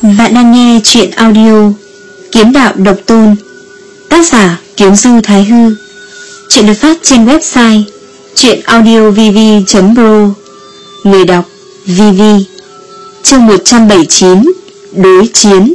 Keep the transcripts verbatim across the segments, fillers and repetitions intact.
Bạn đang nghe chuyện audio Kiếm Đạo Độc Tôn, tác giả Kiếm Du Thái Hư. Chuyện được phát trên website chuyenaudiovv chấm pro. Người đọc vê vê. Chương một trăm bảy mươi chín. Đối chiến.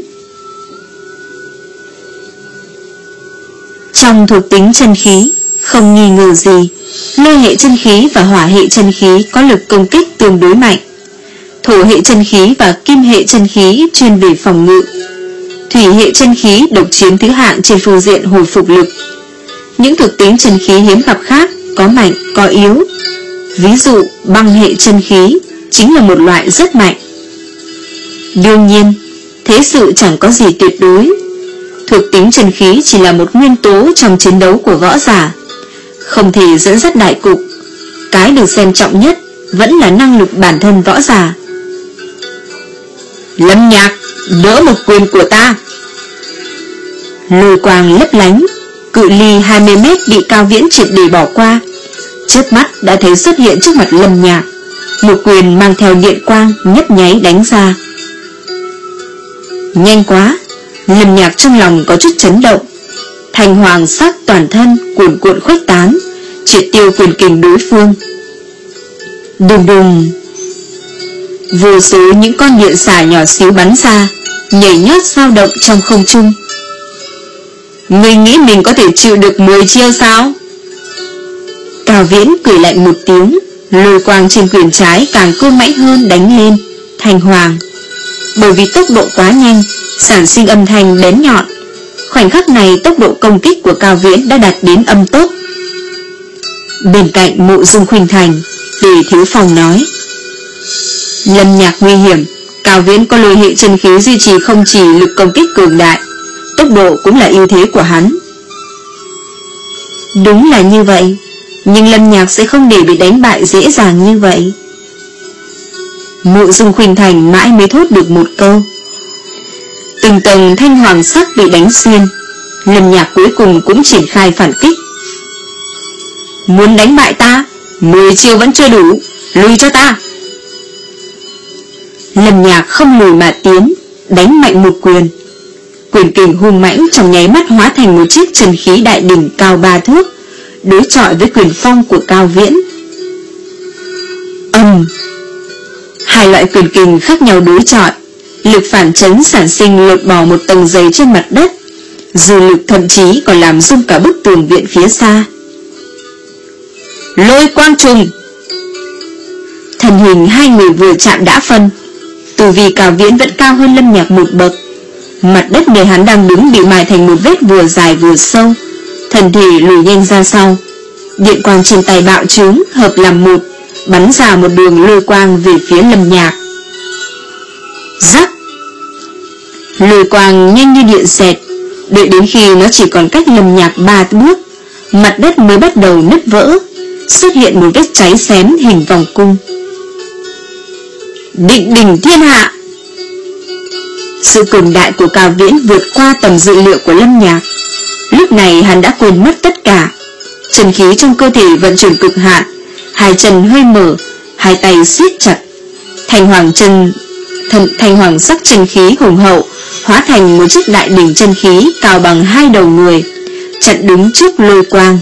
Trong thuộc tính chân khí, không nghi ngờ gì, lôi hệ chân khí và hỏa hệ chân khí có lực công kích tương đối mạnh. Thổ hệ chân khí và kim hệ chân khí chuyên về phòng ngự. Thủy hệ chân khí độc chiếm thứ hạng trên phương diện hồi phục lực. Những thuộc tính chân khí hiếm gặp khác có mạnh có yếu. Ví dụ băng hệ chân khí chính là một loại rất mạnh. Đương nhiên, thế sự chẳng có gì tuyệt đối. Thuộc tính chân khí chỉ là một nguyên tố trong chiến đấu của võ giả, không thể dẫn dắt đại cục. Cái được xem trọng nhất vẫn là năng lực bản thân võ giả. Lâm Nhạc, đỡ một quyền của ta. Lôi quang lấp lánh, cự ly hai mươi mét bị Cao Viễn triệt để bỏ qua. Chớp mắt đã thấy xuất hiện trước mặt Lâm Nhạc, một quyền mang theo điện quang nhấp nháy đánh ra. Nhanh quá, Lâm Nhạc trong lòng có chút chấn động. Thành hoàng sắc toàn thân cuồn cuộn khuếch tán, triệt tiêu quyền kình đối phương. Đùng đùng, vô số những con điện xà nhỏ xíu bắn ra, nhảy nhót dao động trong không trung. Ngươi nghĩ mình có thể chịu được mười chiêu sao? Cao Viễn cười lạnh một tiếng, lôi quang trên quyền trái càng cương mãnh hơn đánh lên. Thành hoàng, bởi vì tốc độ quá nhanh, sản sinh âm thanh bén nhọn. Khoảnh khắc này tốc độ công kích của Cao Viễn đã đạt đến âm tốc. Bên cạnh Mộ Dung Khuynh Thành, Tề Thiếu Phong nói: Lâm Nhạc nguy hiểm, Cao Viễn có lôi hệ chân khí duy trì không chỉ lực công kích cường đại, tốc độ cũng là ưu thế của hắn. Đúng là như vậy, nhưng Lâm Nhạc sẽ không để bị đánh bại dễ dàng như vậy. Mộ Dung Khuynh Thành mãi mới thốt được một câu. Từng tầng thanh hoàng sắc bị đánh xuyên, Lâm Nhạc cuối cùng cũng triển khai phản kích. Muốn đánh bại ta, mười chiêu vẫn chưa đủ, lùi cho ta. Lâm Nhạc không lùi mà tiến, đánh mạnh một quyền. Quyền kình hung mãnh trong nháy mắt hóa thành một chiếc chân khí đại đỉnh cao ba thước, đối chọi với quyền phong của Cao Viễn. Ầm, hai loại quyền kình khác nhau đối chọi, lực phản chấn sản sinh lột bỏ một tầng dày trên mặt đất, dư lực thậm chí còn làm rung cả bức tường viện phía xa. Lôi quang trùng. Thân hình hai người vừa chạm đã phân. Từ vì Cao Viễn vẫn cao hơn Lâm Nhạc một bậc, mặt đất nơi hắn đang đứng bị mài thành một vết vừa dài vừa sâu, thân thể lùi nhanh ra sau. Điện quang trên tay bạo trướng hợp làm một, bắn ra một đường lôi quang về phía Lâm Nhạc. Rắc. Lôi quang nhanh như điện xẹt, đợi đến khi nó chỉ còn cách Lâm Nhạc ba bước, mặt đất mới bắt đầu nứt vỡ, xuất hiện một vết cháy xém hình vòng cung. Định đỉnh thiên hạ. Sự cường đại của Cao Viễn vượt qua tầm dự liệu của Lâm Nhạc. Lúc này hắn đã quên mất tất cả. Chân khí trong cơ thể vận chuyển cực hạn, hai chân hơi mở, hai tay siết chặt. Thành hoàng chân thần, thành hoàng sắc chân khí hùng hậu hóa thành một chiếc đại đỉnh chân khí cao bằng hai đầu người, chặn đứng trước lôi quang.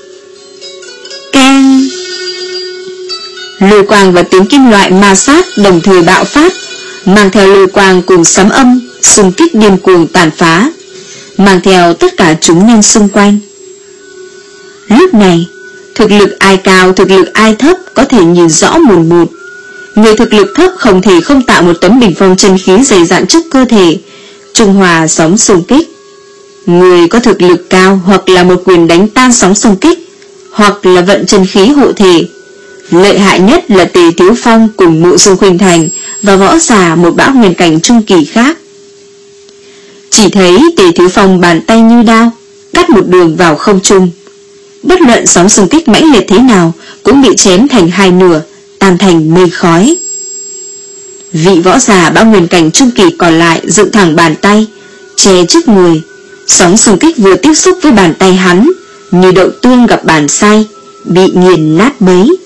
Keng. Lôi quang và tiếng kim loại ma sát đồng thời bạo phát, mang theo lôi quang cùng sấm âm xung kích điên cuồng tàn phá, mang theo tất cả chúng nhân xung quanh. Lúc này, thực lực ai cao thực lực ai thấp có thể nhìn rõ mồn một. Người thực lực thấp không thể không tạo một tấm bình phong chân khí dày dặn trước cơ thể, trung hòa sóng xung kích. Người có thực lực cao hoặc là một quyền đánh tan sóng xung kích, hoặc là vận chân khí hộ thể. Lợi hại nhất là Tề Thiếu Phong cùng Mộ Dung Khuynh Thành và võ giả một bão nguyên cảnh trung kỳ khác. Chỉ thấy Tề Thiếu Phong bàn tay như đao, cắt một đường vào không trung. Bất luận sóng xung kích mãnh liệt thế nào cũng bị chém thành hai nửa, tan thành mây khói. Vị võ giả bão nguyên cảnh trung kỳ còn lại dựng thẳng bàn tay, che trước người. Sóng xung kích vừa tiếp xúc với bàn tay hắn, như đậu tương gặp bàn xay, bị nghiền nát bấy.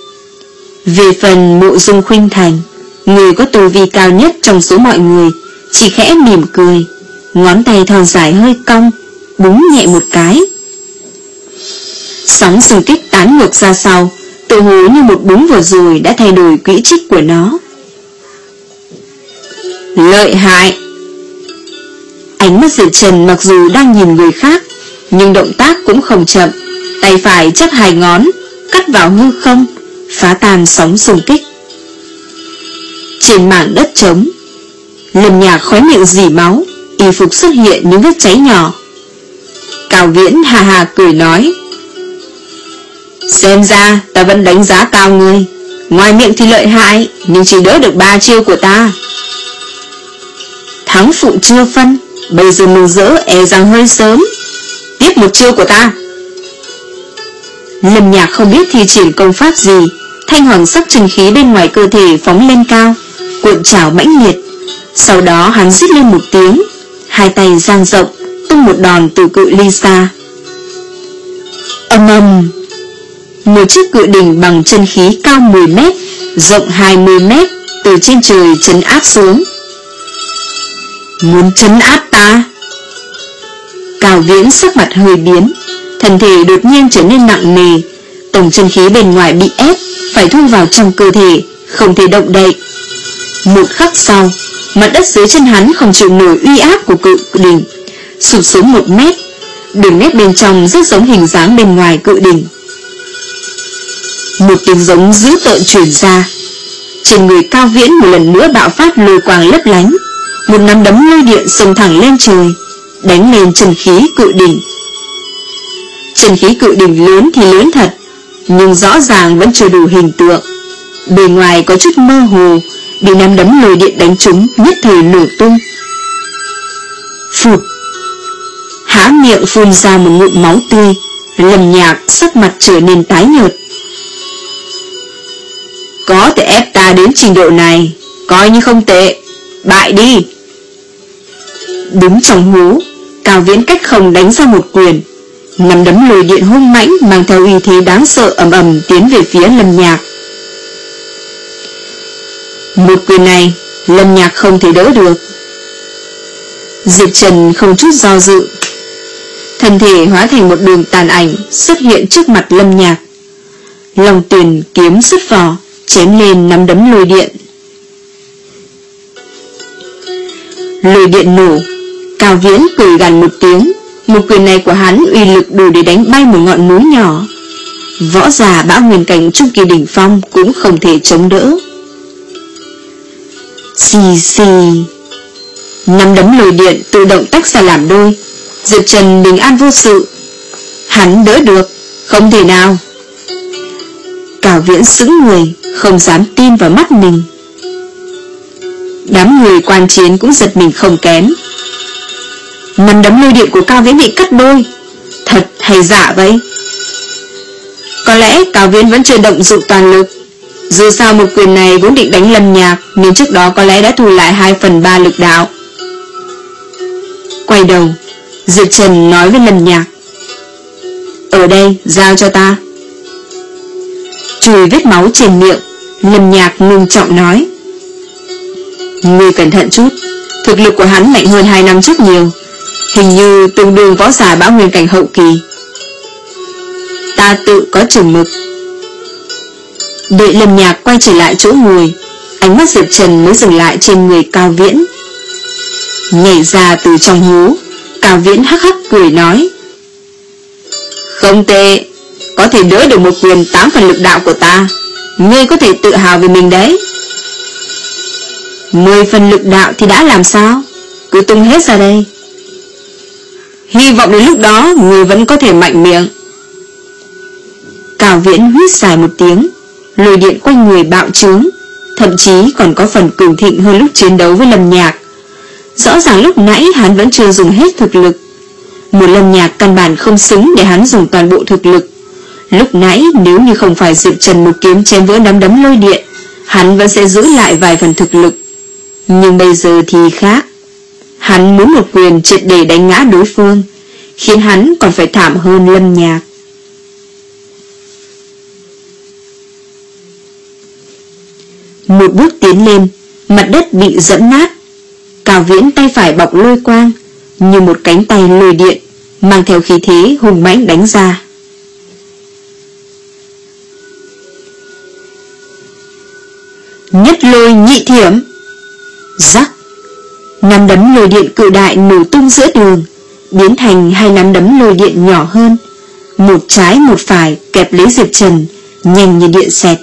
Về phần Mộ Dung Khuynh Thành, người có tu vi cao nhất trong số mọi người, chỉ khẽ mỉm cười, ngón tay thon dài hơi cong, búng nhẹ một cái. Sóng xung kích tán ngược ra sau, tự hồ như một búng vừa rồi đã thay đổi quỹ tích của nó. Lợi hại! Ánh mắt Diệp Trần mặc dù đang nhìn người khác, nhưng động tác cũng không chậm, tay phải chắp hai ngón, cắt vào hư không, phá tan sóng xung kích. Trên mảng đất trống, Lâm Nhạc khóe miệng rỉ máu, y phục xuất hiện những vết cháy nhỏ. Cao Viễn hà hà cười nói: xem ra ta vẫn đánh giá cao ngươi, ngoài miệng thì lợi hại, nhưng chỉ đỡ được ba chiêu của ta. Thắng phụ chưa phân, bây giờ mừng rỡ e rằng hơi sớm. Tiếp một chiêu của ta. Lâm Nhạc không biết thi triển công pháp gì, thanh hoàng sắc chân khí bên ngoài cơ thể phóng lên cao, cuộn trào mãnh liệt. Sau đó hắn rít lên một tiếng, hai tay dang rộng, tung một đòn từ cự ly xa. Ầm ầm, một chiếc cự đỉnh bằng chân khí cao mười mét, rộng hai mươi mét từ trên trời trấn áp xuống. Muốn trấn áp ta? Cao Viễn sắc mặt hơi biến, thân thể đột nhiên trở nên nặng nề, tổng chân khí bên ngoài bị ép, phải thu vào trong cơ thể, không thể động đậy. Một khắc sau, mặt đất dưới chân hắn không chịu nổi uy áp của cự đỉnh, sụp xuống một mét, đường nét bên trong rất giống hình dáng bên ngoài cự đỉnh. Một tiếng giống dữ tợn truyền ra, trên người Cao Viễn một lần nữa bạo phát lôi quang lấp lánh, một nắm đấm lôi điện xông thẳng lên trời, đánh lên chân khí cự đỉnh. Chân khí cự đỉnh lớn thì lớn thật, nhưng rõ ràng vẫn chưa đủ hình tượng. Bề ngoài có chút mơ hồ, bị nắm đấm lôi điện đánh trúng, nhất thời nổ tung. Phụt! Há miệng phun ra một ngụm máu tươi. Lâm Nhạc sắc mặt trở nên tái nhợt. Có thể ép ta đến trình độ này, coi như không tệ. Bại đi! Đứng trong hố, Cao Viễn cách không đánh ra một quyền, nắm đấm lôi điện hung mãnh mang theo uy thế đáng sợ ầm ầm tiến về phía Lâm Nhạc. Một quyền này, Lâm Nhạc không thể đỡ được. Diệp Trần không chút do dự, thân thể hóa thành một đường tàn ảnh xuất hiện trước mặt Lâm Nhạc. Long Tuyền kiếm xuất vỏ, chém lên nắm đấm lôi điện. Lôi điện nổ, Cao Viễn cười gằn một tiếng. Một quyền này của hắn uy lực đủ để đánh bay một ngọn núi nhỏ. Võ giả bão nguyên cảnh trung kỳ đỉnh phong cũng không thể chống đỡ. Xì xì, nắm đấm lôi điện tự động tách ra làm đôi. Diệp Trần bình an vô sự. Hắn đỡ được, không thể nào. Cao Viễn sững người, không dám tin vào mắt mình. Đám người quan chiến cũng giật mình không kém. Nắm đấm lôi điện của Cao Viễn bị cắt đôi, thật hay giả vậy? Có lẽ Cao Viễn vẫn chưa động dụng toàn lực. Dù sao một quyền này vốn định đánh Lâm Nhạc, nên trước đó có lẽ đã thu lại hai phần ba lực đạo. Quay đầu, Diệp Trần nói với Lâm Nhạc: ở đây, giao cho ta. Chùi vết máu trên miệng, Lâm Nhạc ngưng trọng nói: ngươi cẩn thận chút, thực lực của hắn mạnh hơn hai năm trước nhiều, hình như tương đương võ giả bão nguyên cảnh hậu kỳ. Ta tự có chừng mực. Đợi Lâm Nhạc quay trở lại chỗ ngồi, ánh mắt Diệp Trần mới dừng lại trên người Cao Viễn. Nhảy ra từ trong hố, Cao Viễn hắc hắc cười nói: không tệ, có thể đỡ được một quyền tám phần lực đạo của ta, ngươi có thể tự hào về mình đấy. Mười phần lực đạo thì đã làm sao, cứ tung hết ra đây. Hy vọng đến lúc đó ngươi vẫn có thể mạnh miệng. Cao Viễn huýt dài một tiếng, lôi điện quanh người bạo trướng, thậm chí còn có phần cường thịnh hơn lúc chiến đấu với Lâm Nhạc. Rõ ràng lúc nãy hắn vẫn chưa dùng hết thực lực. Một Lâm Nhạc căn bản không xứng để hắn dùng toàn bộ thực lực. Lúc nãy nếu như không phải Diệp Trần một kiếm chém vỡ nắm đấm lôi điện, hắn vẫn sẽ giữ lại vài phần thực lực. Nhưng bây giờ thì khác. Hắn muốn một quyền triệt để đánh ngã đối phương, khiến hắn còn phải thảm hơn Lâm Nhạc. Một bước tiến lên, mặt đất bị dẫm nát. Cao Viễn tay phải bọc lôi quang, như một cánh tay lôi điện, mang theo khí thế hùng mãnh đánh ra. Nhất lôi nhị thiểm. Rắc, năm đấm lôi điện cự đại nổ tung giữa đường, biến thành hai nắm đấm lôi điện nhỏ hơn, một trái một phải kẹp lấy Diệp Trần, nhanh như điện xẹt.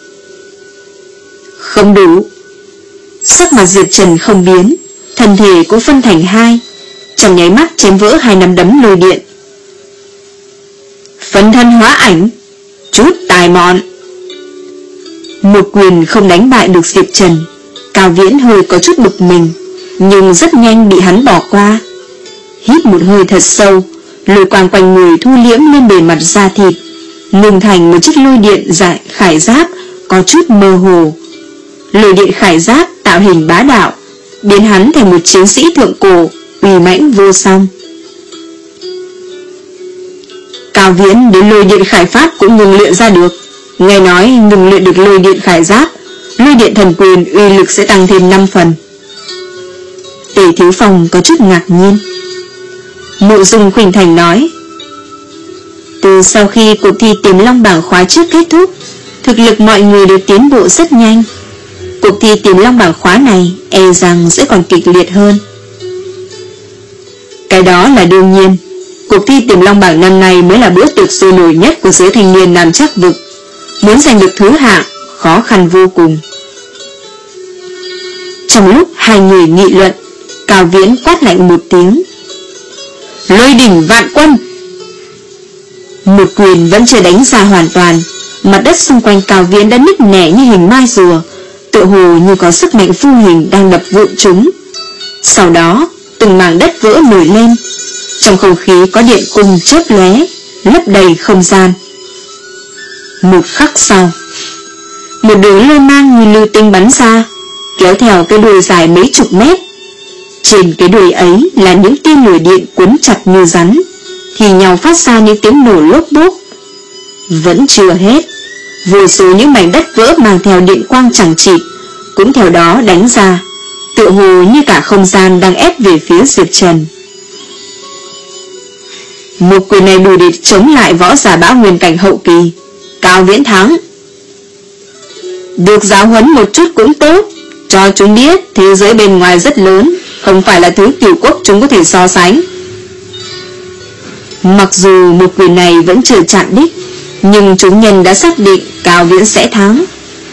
Không đủ. Sắc mặt Diệp Trần không biến, thân thể cũng phân thành hai, trong nháy mắt chém vỡ hai nắm đấm lôi điện. Phân thân hóa ảnh, chút tài mọn. Một quyền không đánh bại được Diệp Trần. Cao Viễn hơi có chút bực mình, nhưng rất nhanh bị hắn bỏ qua. Hít một hơi thật sâu, lôi quang quanh người thu liễm lên bề mặt da thịt, ngừng thành một chiếc lôi điện dại khải giáp có chút mơ hồ. Lôi điện khải giáp tạo hình bá đạo, biến hắn thành một chiến sĩ thượng cổ uy mãnh vô song. Cao Viễn đến lôi điện khải pháp cũng ngừng luyện ra được. Nghe nói ngừng luyện được lôi điện khải giáp, lôi điện thần quyền uy lực sẽ tăng thêm năm phần. Tề Thiếu Phong có chút ngạc nhiên. Mộ Dung Khuynh Thành nói, từ sau khi cuộc thi Tiềm Long bảng khóa trước kết thúc, thực lực mọi người đều tiến bộ rất nhanh. Cuộc thi Tiềm Long bảng khóa này e rằng sẽ còn kịch liệt hơn. Cái đó là đương nhiên. Cuộc thi Tiềm Long bảng năm nay mới là bữa tiệc sôi nổi nhất của giới thanh niên Nam Trắc vực. Muốn giành được thứ hạng khó khăn vô cùng. Trong lúc hai người nghị luận, Cao Viễn quát lạnh một tiếng, lôi đỉnh vạn quân. Một quyền vẫn chưa đánh ra hoàn toàn, mặt đất xung quanh Cao Viễn đã nứt nẻ như hình mai rùa, tựa hồ như có sức mạnh vô hình đang đập vụn chúng. Sau đó từng mảng đất vỡ nổi lên, trong không khí có điện cung chớp lóe, lấp đầy không gian. Một khắc sau, một đường lôi mang như lưu tinh bắn ra, kéo theo cái đuôi dài mấy chục mét. Trên cái đuôi ấy là những tia lửa điện cuốn chặt như rắn, thì nhau phát ra những tiếng nổ lốp bốp. Vẫn chưa hết, vô số những mảnh đất vỡ mang theo điện quang chẳng chịt cũng theo đó đánh ra, tựa hồ như cả không gian đang ép về phía Diệp Trần. Một quyền này đủ để chống lại võ giả bão nguyên cảnh hậu kỳ. Cao Viễn thắng. Được giáo huấn một chút cũng tốt, cho chúng biết thế giới bên ngoài rất lớn, không phải là thứ tiểu quốc chúng có thể so sánh. Mặc dù một quyền này vẫn chưa chạm đích, nhưng chúng nhân đã xác định Cao Viễn sẽ thắng.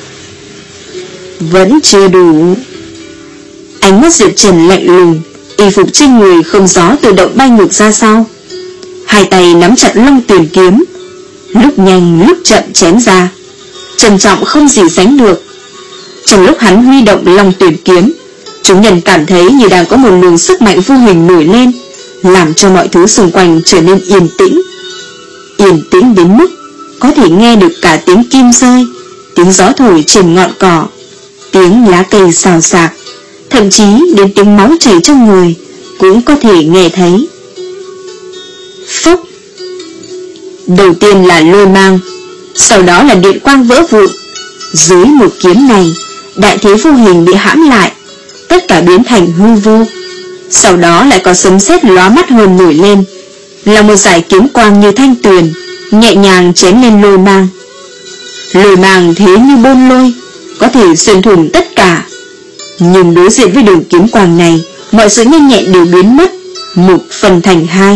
Vẫn chưa đủ. Ánh mắt Diệp Trần lạnh lùng, y phục trên người không gió tự động bay ngược ra sau. Hai tay nắm chặt long tuyển kiếm, lúc nhanh lúc chậm chém ra, trầm trọng không gì sánh được. Trong lúc hắn huy động long tuyển kiếm, chúng nhân cảm thấy như đang có một luồng sức mạnh vô hình nổi lên, làm cho mọi thứ xung quanh trở nên yên tĩnh. Yên tĩnh đến mức có thể nghe được cả tiếng kim rơi, tiếng gió thổi trên ngọn cỏ, tiếng lá cây xào xạc, thậm chí đến tiếng máu chảy trong người cũng có thể nghe thấy. Phốc. Đầu tiên là lôi mang, sau đó là điện quang vỡ vụn. Dưới một kiếm này, đại thế vô hình bị hãm lại, tất cả biến thành hư vô. Sau đó lại có sấm sét lóa mắt hơn nổi lên, là một dải kiếm quang như thanh tuyền, nhẹ nhàng chém lên lôi mang. Lôi mang thế như bôn lôi, có thể xuyên thủng tất cả. Nhưng đối diện với đường kiếm quang này, mọi sự nhanh nhẹn đều biến mất, một phần thành hai.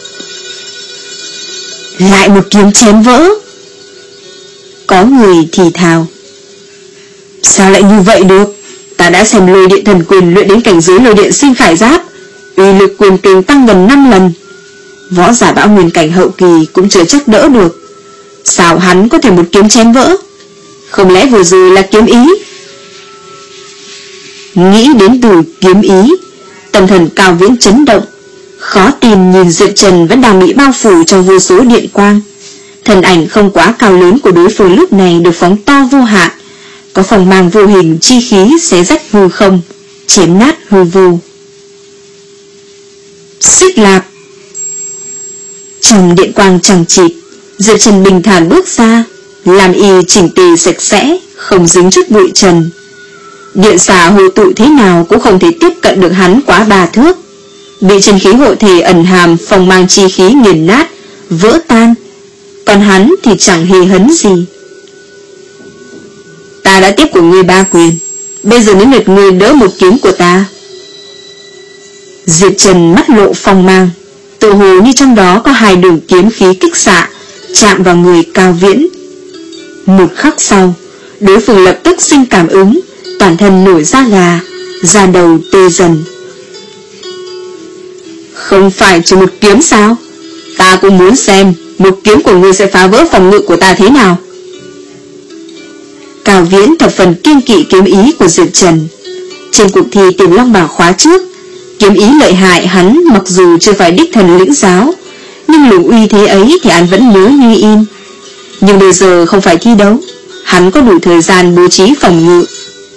Lại một kiếm chém vỡ. Có người thì thào, sao lại như vậy được? Ta đã xem lôi điện thần quyền luyện đến cảnh giới lôi điện sinh khải giáp, uy lực quyền kình tăng gần năm lần. Võ giả bão nguyên cảnh hậu kỳ cũng chưa chắc đỡ được. Sao hắn có thể một kiếm chém vỡ? Không lẽ vừa rồi là kiếm ý? Nghĩ đến từ kiếm ý, tâm thần Cao Viễn chấn động, khó tin nhìn Diệp Trần vẫn đang bị bao phủ trong vô số điện quang. Thân ảnh không quá cao lớn của đối phương lúc này được phóng to vô hạn, có phòng màng vô hình chi khí xé rách hư không, chém nát hư vô. Xích Lạp. Trong điện quang chẳng chịt, Diệp Trần bình thản bước ra, làm y chỉnh tề sạch sẽ, không dính chút bụi trần. Điện xà hội tụ thế nào cũng không thể tiếp cận được hắn quá ba thước. Bị chân khí hộ thể ẩn hàm phong mang chi khí nghiền nát, vỡ tan. Còn hắn thì chẳng hề hấn gì. Ta đã tiếp của ngươi ba quyền, bây giờ đến lượt ngươi đỡ một kiếm của ta. Diệp Trần mắt lộ phong mang, tự hồ như trong đó có hai đường kiếm khí kích xạ chạm vào người Cao Viễn. Một khắc sau, đối phương lập tức sinh cảm ứng, toàn thân nổi da gà, da đầu tê dần. Không phải chỉ một kiếm sao? Ta cũng muốn xem một kiếm của ngươi sẽ phá vỡ phòng ngự của ta thế nào. Cao Viễn thập phần kiêng kỵ kiếm ý của Diệp Trần. Trên cuộc thi Tiềm Long Bảng khóa trước, kiếm ý lợi hại hắn mặc dù chưa phải đích thần lĩnh giáo, nhưng luồng uy thế ấy thì hắn vẫn nhớ như in. Nhưng bây giờ không phải thi đấu, hắn có đủ thời gian bố trí phòng ngự.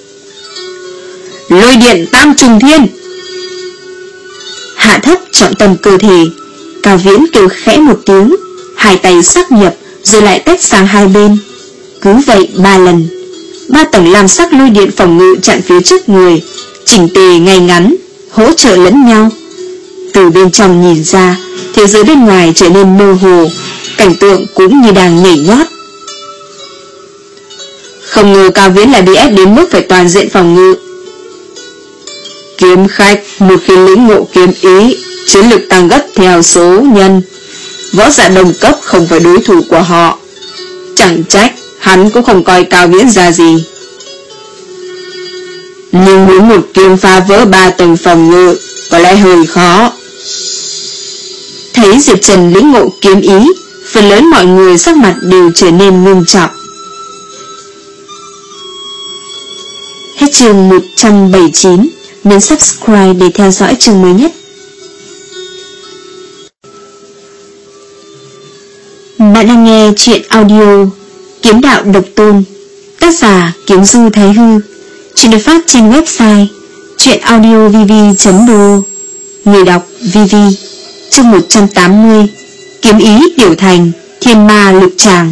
Lôi điện tam trùng thiên. Hạ thấp trọng tâm cơ thể, Cao Viễn kêu khẽ một tiếng, hai tay sắc nhập rồi lại tách sang hai bên. Cứ vậy ba lần, ba tầng lam sắc lôi điện phòng ngự chặn phía trước người, chỉnh tề ngay ngắn, hỗ trợ lẫn nhau. Từ bên trong nhìn ra, thế giới bên ngoài trở nên mơ hồ, cảnh tượng cũng như đang nhảy nhót. Không ngờ Cao Viễn lại bị ép đến mức phải toàn diện phòng ngự. Kiếm khách một khi lĩnh ngộ kiếm ý, chiến lực tăng gấp theo số nhân. Võ giả đồng cấp không phải đối thủ của họ. Chẳng trách hắn cũng không coi Cao Viễn ra gì. Nhưng muốn một kiếm phá vỡ ba tầng phòng ngự có lẽ hơi khó. Thấy Diệp Trần lĩnh ngộ kiếm ý, phần lớn mọi người sắc mặt đều trở nên ngưng trọng. Hết chương một trăm bảy mươi chín. Nhấn subscribe để theo dõi chương mới nhất. Bạn đang nghe chuyện audio Kiếm Đạo Độc Tôn, tác giả Kiếm Du Thái Hư. Chuyện được phát trên website chuyenaudiovv chấm do. Người đọc vê vê. Chương một trăm tám mươi. Kiếm ý tiểu thành, thiên ma lực tràng.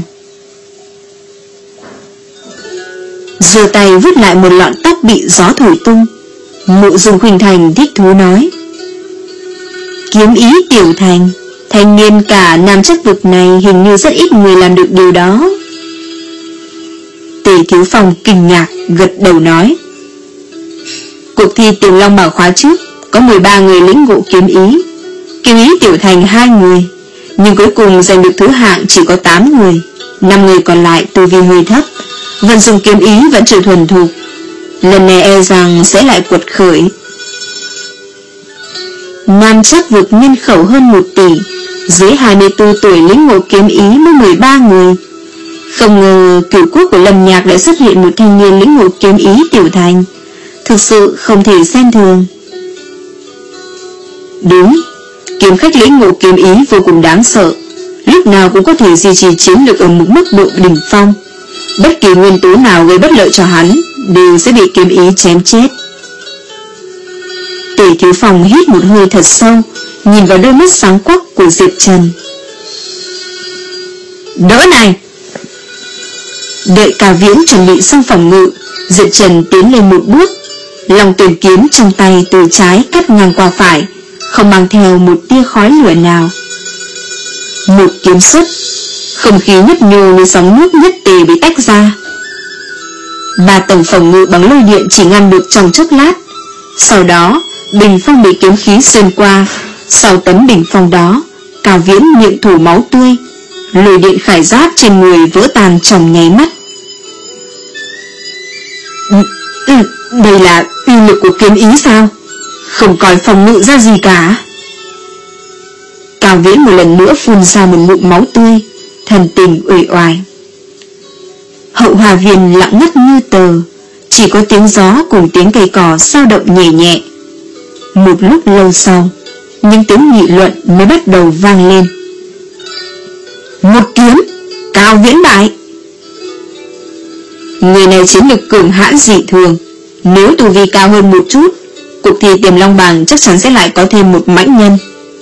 Giơ tay vứt lại một lọn tóc bị gió thổi tung, Mộ Dung Khuynh Thành thích thú nói: kiếm ý tiểu thành, thanh niên cả nam chất vực này hình như rất ít người làm được điều đó. Tề Thiếu Phong kinh ngạc gật đầu nói: cuộc thi Tiềm Long Bảng khóa trước có mười ba người lĩnh ngộ kiếm ý, kiếm ý tiểu thành hai người, nhưng cuối cùng giành được thứ hạng chỉ có tám người, năm người còn lại tu vi hơi thấp, vận dụng kiếm ý vẫn chưa thuần thục. Lần này e rằng sẽ lại quật khởi. Nam chắc vực nhân khẩu hơn một tỷ, dưới hai mươi tư tuổi lĩnh ngộ kiếm ý mới mười ba người. Không ngờ Cửu Quốc của Lâm Nhạc lại xuất hiện một thanh niên lĩnh ngộ kiếm ý tiểu thành, thực sự không thể xem thường. Đúng, kiếm khách lĩnh ngộ kiếm ý vô cùng đáng sợ, lúc nào cũng có thể duy trì chiến lược ở một mức độ đỉnh phong. Bất kỳ nguyên tố nào gây bất lợi cho hắn đều sẽ bị kiếm ý chém chết. Tề Thiếu Phong hít một hơi thật sâu, nhìn vào đôi mắt sáng quắc của Diệp Trần. Đỡ này! Đợi Cao Viễn chuẩn bị xong phòng ngự, Diệp Trần tiến lên một bước, lòng tuyển kiếm trong tay từ trái cắt ngang qua phải, không mang theo một tia khói lửa nào. Một kiếm xuất, không khí nhấp nhô như sóng nước nhất tề bị tách ra. Ba tầng phòng ngự bằng lôi điện chỉ ngăn được trong chốc lát. Sau đó bình phong bị kiếm khí xuyên qua. Sau tấm bình phong đó, Cao Viễn miệng thủ máu tươi, lôi điện khải giáp trên người vỡ tan trong nháy mắt. Đây là uy lực của kiếm ý sao? Không coi phòng ngự ra gì cả. Cao Viễn một lần nữa phun ra một ngụm máu tươi, thần tình uể oải. Hậu Hòa Viên lặng ngắt như tờ, chỉ có tiếng gió cùng tiếng cây cỏ sao động nhẹ nhẹ. Một lúc lâu sau, những tiếng nghị luận mới bắt đầu vang lên. Một kiếm, Cao Viễn bại. Người này chiến lực cường hãn dị thường, nếu tu vi cao hơn một chút, cuộc thi Tiềm Long Bảng chắc chắn sẽ lại có thêm một mãnh nhân.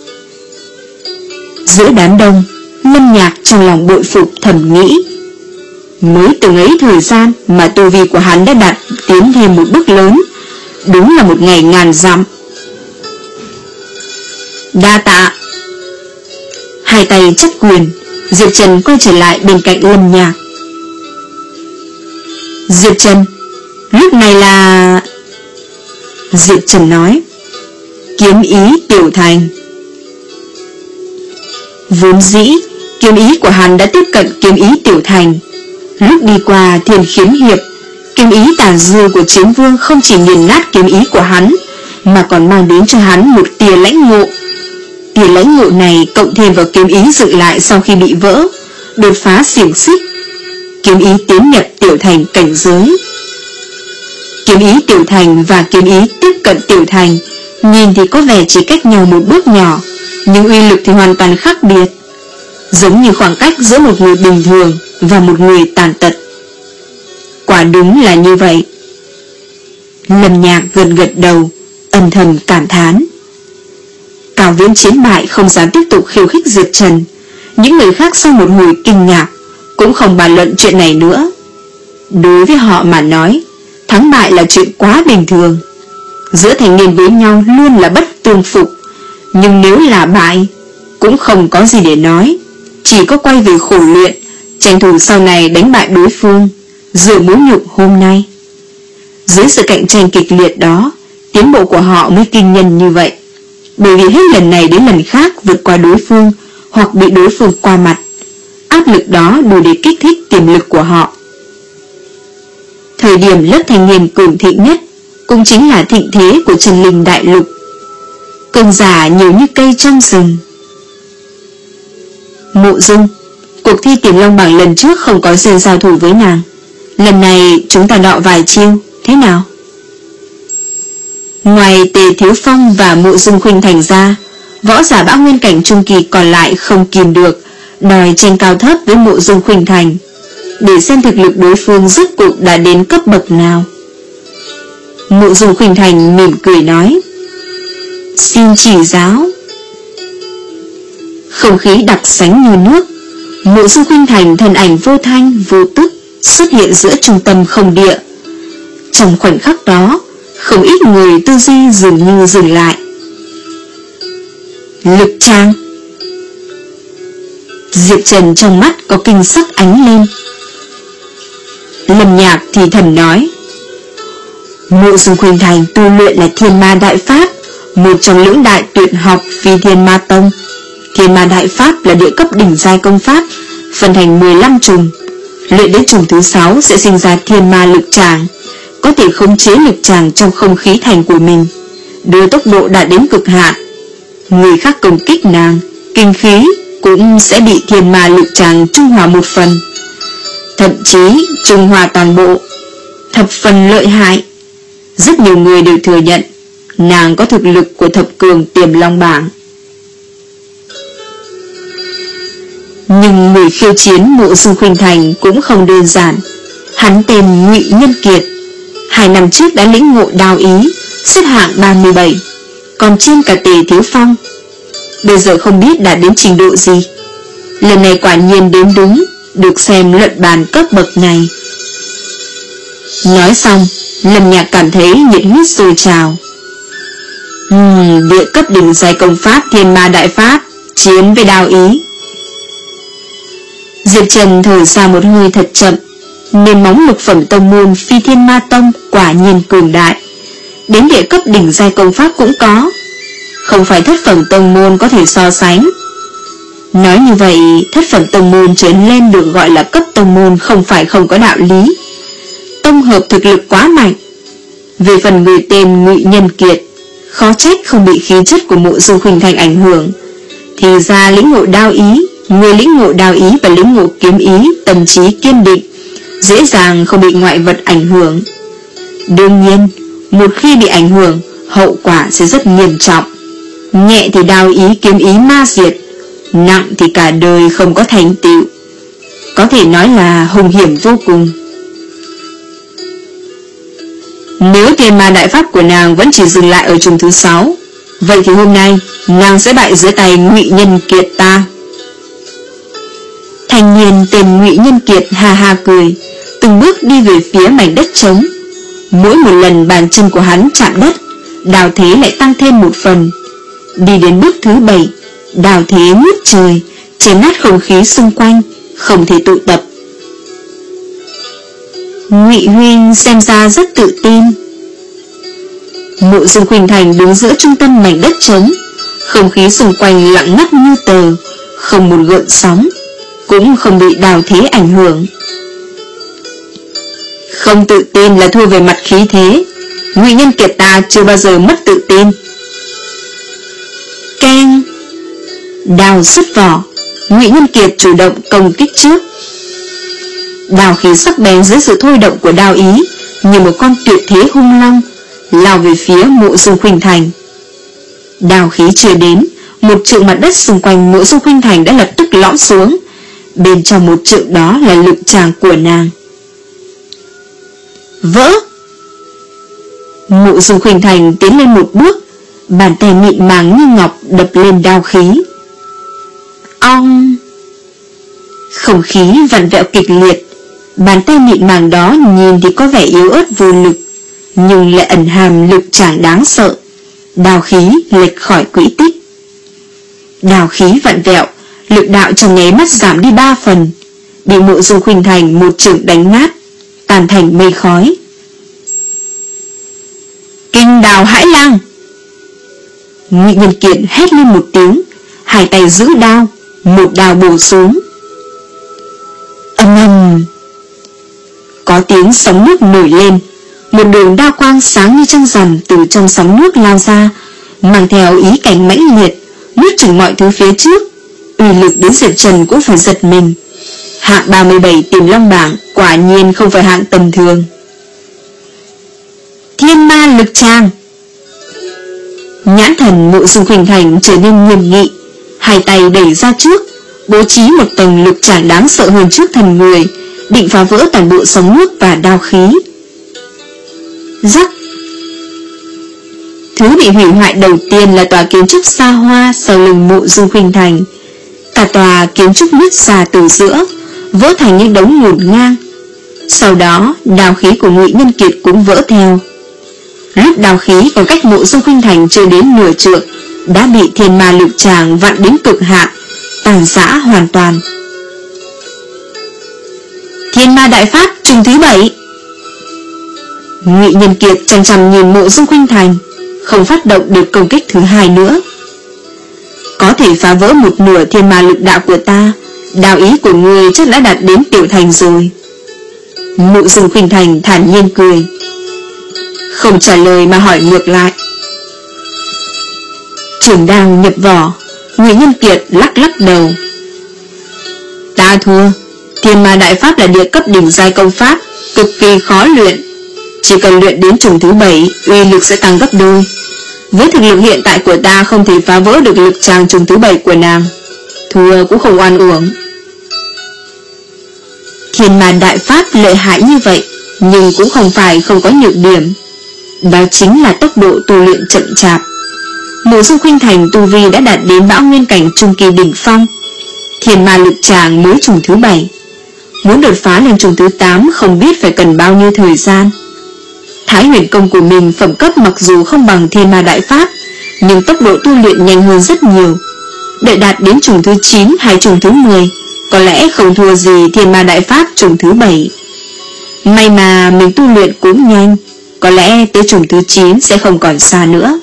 Giữa đám đông, Lâm Nhạc trong lòng bội phục thầm nghĩ, mới từng ấy thời gian mà tu vi của hắn đã đạt tiến thêm một bước lớn. Đúng là một ngày ngàn dặm. Đa tạ. Hai tay chấp quyền, Diệp Trần quay trở lại bên cạnh Lâm Nhạc. Diệp Trần, lúc này là... Diệp Trần nói, kiếm ý Tiểu Thành. Vốn dĩ kiếm ý của hắn đã tiếp cận kiếm ý Tiểu Thành. Lúc đi qua Thiên Khiếm Hiệp, kiếm ý tà dư của Chiến Vương không chỉ nghiền nát kiếm ý của hắn, mà còn mang đến cho hắn một tia lãnh ngộ. Tia lãnh ngộ này cộng thêm vào kiếm ý dựng lại sau khi bị vỡ, đột phá xiềng xích, kiếm ý tiến nhập Tiểu Thành cảnh giới. Kiếm ý Tiểu Thành và kiếm ý tiếp cận Tiểu Thành nhìn thì có vẻ chỉ cách nhau một bước nhỏ, nhưng uy lực thì hoàn toàn khác biệt, giống như khoảng cách giữa một người bình thường và một người tàn tật. Quả đúng là như vậy. Lâm Nhạc gật gật đầu, âm thầm cảm thán. Cao Viễn chiến bại không dám tiếp tục khiêu khích Diệp Trần. Những người khác sau một hồi kinh ngạc cũng không bàn luận chuyện này nữa. Đối với họ mà nói, thắng bại là chuyện quá bình thường. Giữa thành niên với nhau luôn là bất tương phục, nhưng nếu là bại cũng không có gì để nói, chỉ có quay về khổ luyện, tranh thủ sau này đánh bại đối phương, rửa mối nhục hôm nay. Dưới sự cạnh tranh kịch liệt đó, tiến bộ của họ mới kinh nhân như vậy, bởi vì hết lần này đến lần khác vượt qua đối phương hoặc bị đối phương qua mặt. Áp lực đó đủ để kích thích tiềm lực của họ. Thời điểm lớp thanh niên cường thịnh nhất cũng chính là thịnh thế của Trần Linh Đại Lục. Cường giả nhiều như cây trong rừng. Mộ Dung, cuộc thi Tiềm Long Bảng lần trước không có duyên giao thủ với nàng, lần này chúng ta đọ vài chiêu, thế nào? Ngoài Tề Thiếu Phong và Mộ Dung Khuynh Thành ra, võ giả bão nguyên cảnh trung kỳ còn lại không kìm được, đòi tranh cao thấp với Mộ Dung Khuynh Thành, để xem thực lực đối phương rốt cuộc đã đến cấp bậc nào. Mộ Dung Khuynh Thành mỉm cười nói, xin chỉ giáo. Không khí đặc sánh như nước, Mộ Dung Khuynh Thành thân ảnh vô thanh vô tức xuất hiện giữa trung tâm không địa. Trong khoảnh khắc đó, không ít người tư duy dường như dừng lại. Lực Trang. Diệp Trần trong mắt có kinh sắc ánh lên. Lâm Nhạc thì thầm nói, Mộ Dung Khuynh Thành tu luyện là Thiên Ma Đại Pháp, một trong lưỡng đại tuyệt học Phi Thiên Ma Tông. Thiên Ma Đại Pháp là địa cấp đỉnh giai công pháp, phân thành mười lăm trùng. Luyện đến trùng thứ sáu sẽ sinh ra Thiên Ma Lực Tràng, có thể khống chế lực tràng trong không khí thành của mình, đưa tốc độ đạt đến cực hạn. Người khác công kích nàng, kinh khí cũng sẽ bị Thiên Ma Lực Tràng trung hòa một phần, thậm chí trung hòa toàn bộ, thập phần lợi hại. Rất nhiều người đều thừa nhận nàng có thực lực của thập cường Tiềm Long Bảng. Nhưng người khiêu chiến Mộ Dung Khuynh Thành cũng không đơn giản. Hắn tên Ngụy Nhân Kiệt, hai năm trước đã lĩnh ngộ đao ý, xếp hạng ba mươi bảy, còn trên cả Tề Thiếu Phong. Bây giờ không biết đạt đến trình độ gì. Lần này quả nhiên đến đúng, được xem luận bàn cấp bậc này. Nói xong, Lâm Nhạc cảm thấy nhiệt huyết sôi trào. Ừm, địa cấp đỉnh giai công pháp Thiên Ma Đại Pháp chiến với đao ý. Diệp Trần thở ra một hơi thật chậm. Nền móng lục phẩm tông môn Phi Thiên Ma Tông quả nhiên cường đại, đến địa cấp đỉnh giai công pháp cũng có, không phải thất phẩm tông môn có thể so sánh. Nói như vậy, thất phẩm tông môn trở lên được gọi là cấp tông môn không phải không có đạo lý. Tông hợp thực lực quá mạnh. Về phần người tên Ngụy Nhân Kiệt, khó trách không bị khí chất của Mộ Dung Khuynh Thành ảnh hưởng. Thì ra lĩnh ngộ đao ý, người lĩnh ngộ đao ý và lĩnh ngộ kiếm ý, tâm trí kiên định, dễ dàng không bị ngoại vật ảnh hưởng. Đương nhiên, một khi bị ảnh hưởng, hậu quả sẽ rất nghiêm trọng. Nhẹ thì đao ý kiếm ý ma diệt, nặng thì cả đời không có thành tựu. Có thể nói là hung hiểm vô cùng. Nếu Thiên Ma Đại Pháp của nàng vẫn chỉ dừng lại ở trùng thứ sáu, vậy thì hôm nay nàng sẽ bại dưới tay Ngụy Nhân Kiệt ta. Thanh niên tên Ngụy Nhân Kiệt ha ha cười, từng bước đi về phía mảnh đất trống. Mỗi một lần bàn chân của hắn chạm đất, đào thế lại tăng thêm một phần. Đi đến bước thứ bảy, đào thế ngút trời, chém nát không khí xung quanh, không thể tụ tập. Ngụy Huynh xem ra rất tự tin. Mộ Dung Khuynh Thành đứng giữa trung tâm mảnh đất trống, không khí xung quanh lặng ngắt như tờ, không một gợn sóng, cũng không bị đào thế ảnh hưởng. Không tự tin là thua về mặt khí thế. Ngụy Nhân Kiệt ta chưa bao giờ mất tự tin. Keng. Đào xuất vỏ, Ngụy Nhân Kiệt chủ động công kích trước. Đào khí sắc bén dưới sự thôi động của đao ý, như một con tuyệt thế hung long, lao về phía Mộ Dung Khuynh Thành. Đào khí chưa đến, một trượng mặt đất xung quanh Mộ Dung Khuynh Thành đã lập tức lõm xuống. Bên trong một trượng đó là lực tràng của nàng. Vỡ. Mộ Dung Khuynh Thành tiến lên một bước, bàn tay mịn màng như ngọc đập lên đao khí. Ong. Không khí vặn vẹo kịch liệt. Bàn tay mịn màng đó nhìn thì có vẻ yếu ớt vô lực, nhưng lại ẩn hàm lực tràng đáng sợ. Đao khí lệch khỏi quỹ tích. Đao khí vặn vẹo, lực đạo trong nháy mắt giảm đi ba phần, bị Mộ Dung Khuynh Thành một chưởng đánh nát, tàn thành mây khói. Kinh đào hãi lang. Ngụy Nhân Kiệt hét lên một tiếng, hai tay giữ đao, một đao bổ xuống. Âm ầm. Có tiếng sóng nước nổi lên, một đường đao quang sáng như trăng rằm từ trong sóng nước lao ra, mang theo ý cảnh mãnh liệt, nuốt chửng mọi thứ phía trước. Uy lực đến Diệp Trần cũng phải giật mình. Hạng ba mươi bảy Tiềm Long bảng quả nhiên không phải hạng tầm thường. Thiên ma lực tràng. Nhãn thần Mộ Dung Khuynh Thành trở nên nghiêm nghị, hai tay đẩy ra trước, bố trí một tầng lực tràng đáng sợ hơn trước thần người, định phá vỡ toàn bộ sóng nước và đao khí. Rắc. Thứ bị hủy hoại đầu tiên là tòa kiến trúc xa hoa sau lưng Mộ Dung Khuynh Thành. Cả tòa kiến trúc nứt ra từ giữa, vỡ thành những đống ngổn ngang. Sau đó, đao khí của Ngụy Nhân Kiệt cũng vỡ theo. Lúc đao khí còn cách Mộ Dung Khuynh Thành chưa đến nửa trượng, đã bị thiên ma lực tràng vặn đến cực hạn, tàn rã hoàn toàn. Thiên ma đại pháp trùng thứ bảy. Ngụy Nhân Kiệt chằm chằm nhìn Mộ Dung Khuynh Thành, không phát động được công kích thứ hai nữa. Có thể phá vỡ một nửa thiên ma lực đạo của ta, đạo ý của ngươi chắc đã đạt đến tiểu thành rồi. Mộ Dung Khuynh Thành thản nhiên cười, không trả lời mà hỏi ngược lại. Trường đao nhập vỏ, Ngụy Nhân Kiệt lắc lắc đầu. Ta thua. Thiên ma đại pháp là địa cấp đỉnh giai công pháp, cực kỳ khó luyện. Chỉ cần luyện đến trùng thứ bảy, uy lực sẽ tăng gấp đôi. Với thực lực hiện tại của ta không thể phá vỡ được lực tràng trùng thứ bảy của nàng. Thua cũng không oan uổng. Thiên ma đại pháp lợi hại như vậy, nhưng cũng không phải không có nhược điểm. Đó chính là tốc độ tu luyện chậm chạp. Mộ Dung Khuynh Thành tu vi đã đạt đến bão nguyên cảnh trung kỳ đỉnh phong, thiên ma lực tràng mới trùng thứ bảy. Muốn đột phá lên trùng thứ tám không biết phải cần bao nhiêu thời gian. Thái huyền công của mình phẩm cấp mặc dù không bằng thiên ma đại pháp, nhưng tốc độ tu luyện nhanh hơn rất nhiều. Đợi đạt đến trùng thứ chín hay trùng thứ mười, có lẽ không thua gì thiên ma đại pháp trùng thứ bảy. May mà mình tu luyện cũng nhanh, có lẽ tới trùng thứ chín sẽ không còn xa nữa.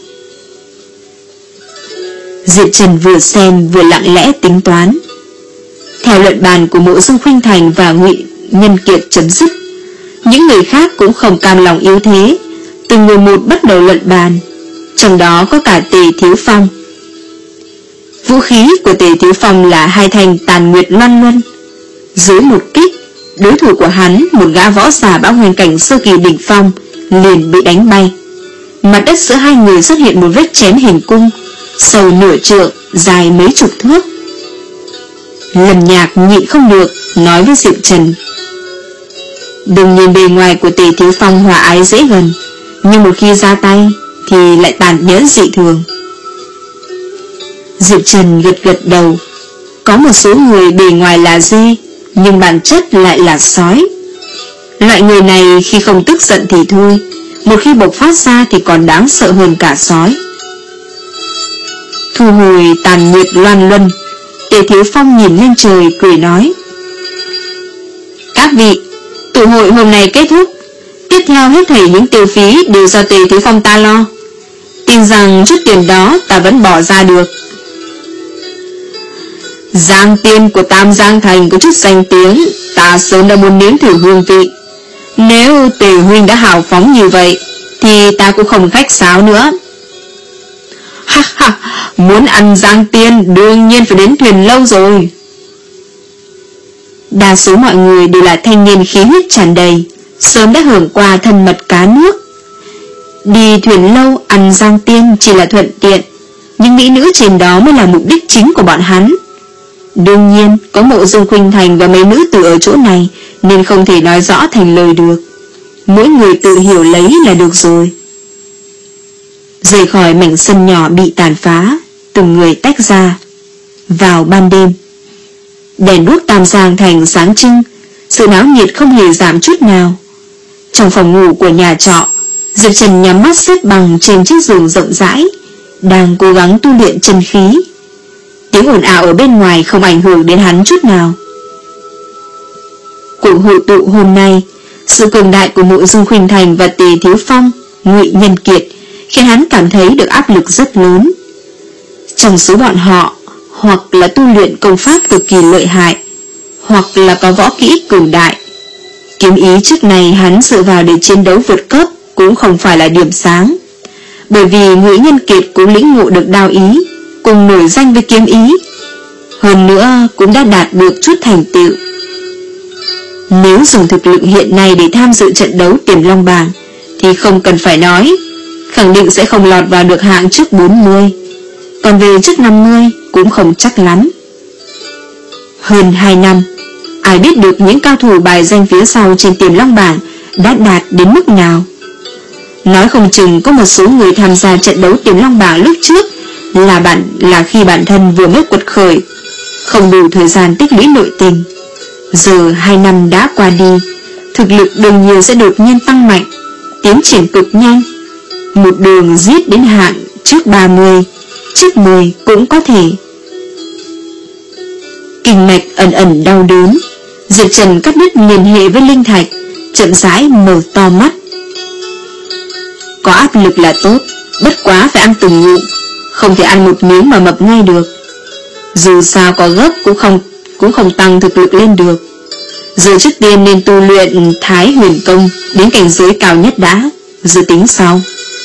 Diệp Trần vừa xem vừa lặng lẽ tính toán. Theo luận bàn của Mộ Dung Khuynh Thành và Ngụy Nhân Kiệt chấm dứt, những người khác cũng không cam lòng yếu thế, từng người một bắt đầu luận bàn, trong đó có cả Tề Thiếu Phong. Vũ khí của Tề Thiếu Phong là hai thanh Tàn Nguyệt Loan Luân. Dưới một kích, đối thủ của hắn, một gã võ giả bão nguyên cảnh sơ kỳ đỉnh phong, liền bị đánh bay. Mặt đất giữa hai người xuất hiện một vết chém hình cung, sâu nửa trượng, dài mấy chục thước. Lâm Nhạc nhịn không được, nói với Diệp Trần: đừng nhìn bề ngoài của Tề Thiếu Phong hòa ái dễ gần, nhưng một khi ra tay thì lại tàn nhẫn dị thường. Diệp Trần gật gật đầu. Có một số người bề ngoài là dê, nhưng bản chất lại là sói. Loại người này khi không tức giận thì thôi, một khi bộc phát ra thì còn đáng sợ hơn cả sói. Thu hồi tàn nguyệt loan luân, Tề Thiếu Phong nhìn lên trời cười nói: các vị, tụ hội hôm nay kết thúc. Tiếp theo hết thảy những tiêu phí đều do Tề Thiếu Phong ta lo. Tin rằng chút tiền đó ta vẫn bỏ ra được. Giang Tiên của Tam Giang Thành có chút danh tiếng, ta sớm đã muốn nếm thử hương vị. Nếu Tề huynh đã hào phóng như vậy thì ta cũng không khách sáo nữa. Ha ha, muốn ăn Giang Tiên đương nhiên phải đến Thuyền Lâu rồi. Đa số mọi người đều là thanh niên khí huyết tràn đầy, sớm đã hưởng qua thân mật cá nước. Đi Thuyền Lâu ăn Giang Tiên chỉ là thuận tiện, nhưng mỹ nữ trên đó mới là mục đích chính của bọn hắn. Đương nhiên có Mộ Dung Khuynh Thành và mấy nữ tử ở chỗ này, nên không thể nói rõ thành lời được. Mỗi người tự hiểu lấy là được rồi. Rời khỏi mảnh sân nhỏ bị tàn phá, từng người tách ra. Vào ban đêm, đèn đuốc Tam Giang Thành sáng trưng, sự náo nhiệt không hề giảm chút nào. Trong phòng ngủ của nhà trọ, Diệp Trần nhắm mắt xếp bằng trên chiếc giường rộng rãi, đang cố gắng tu luyện chân khí. Tiếng ồn ào ở bên ngoài không ảnh hưởng đến hắn chút nào. Cuộc hội tụ hôm nay, sự cường đại của Mộ Dung Khuynh Thành và Tề Thiếu Phong, Ngụy Nhân Kiệt khiến hắn cảm thấy được áp lực rất lớn. Trong số bọn họ, hoặc là tu luyện công pháp cực kỳ lợi hại, hoặc là có võ kỹ cường đại. Kiếm ý trước này hắn dựa vào để chiến đấu vượt cấp cũng không phải là điểm sáng, bởi vì Ngụy Nhân Kiệt cũng lĩnh ngộ được đao ý, cùng nổi danh với kiếm ý, hơn nữa cũng đã đạt được chút thành tựu. Nếu dùng thực lực hiện nay để tham dự trận đấu Tiềm Long Bảng thì không cần phải nói, khẳng định sẽ không lọt vào được hạng trước bốn mươi, còn về trước năm mươi cũng không chắc lắm. Hơn hai năm, ai biết được những cao thủ bài danh phía sau trên Tiềm Long Bảng đã đạt đến mức nào. Nói không chừng có một số người tham gia trận đấu Tiềm Long Bảng lúc trước là bạn là khi bản thân vừa mới quật khởi, không đủ thời gian tích lũy nội tình. Giờ hai năm đã qua đi, thực lực đương nhiên sẽ đột nhiên tăng mạnh, tiến triển cực nhanh, một đường giết đến hạng trước ba mươi, trước mười cũng có thể. Kinh mạch ẩn ẩn đau đớn, Diệp Trần cắt đứt liên hệ với linh thạch, chậm rãi mở to mắt. Có áp lực là tốt, bất quá phải ăn từng ngụm, không thể ăn một miếng mà mập ngay được. Dù sao có gấp cũng không cũng không tăng thực lực lên được. Giờ trước tiên nên tu luyện Thái Huyền Công đến cảnh giới cao nhất đã, rồi tính sau.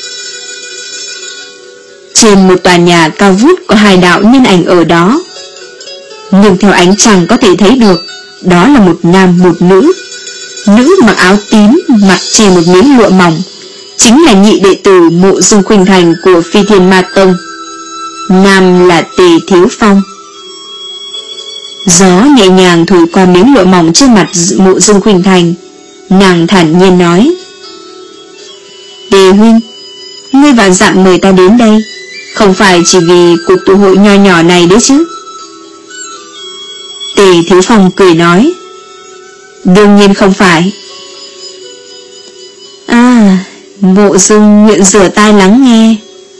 Trên một tòa nhà cao vút có hai đạo nhân ảnh ở đó, nhưng theo ánh trăng có thể thấy được đó là một nam một nữ. Nữ mặc áo tím, mặt che một miếng lụa mỏng, chính là nhị đệ tử Mộ Dung Khuynh Thành của Phi Thiên Ma Tông. Nam là Tề Thiếu Phong. Gió nhẹ nhàng thổi qua miếng lụa mỏng trên mặt Mộ Dung Khuynh Thành, nàng thản nhiên nói: Tề huynh, ngươi vạn dặm mời ta đến đây, không phải chỉ vì cuộc tụ hội nho nhỏ này đấy chứ? Tề Thiếu Phong cười nói: đương nhiên không phải. À, Mộ Dung nguyện rửa tai lắng nghe.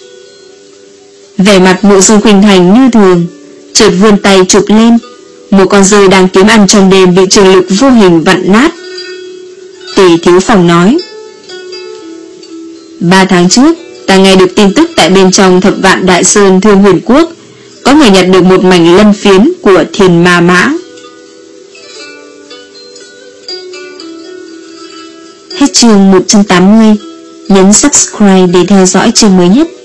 Vẻ mặt Mộ Dung Khuynh Thành như thường, chợt vươn tay chụp lên, một con rơi đang kiếm ăn trong đêm bị trường lực vô hình vặn nát. Tề Thiếu Phong nói: Ba tháng trước, ta nghe được tin tức tại bên trong Thập Vạn Đại Sơn Thương Huyền Quốc có người nhặt được một mảnh lân phiến của Thiên Ma Mã. Hết chương một trăm tám mươi. Nhấn subscribe để theo dõi chương mới nhất.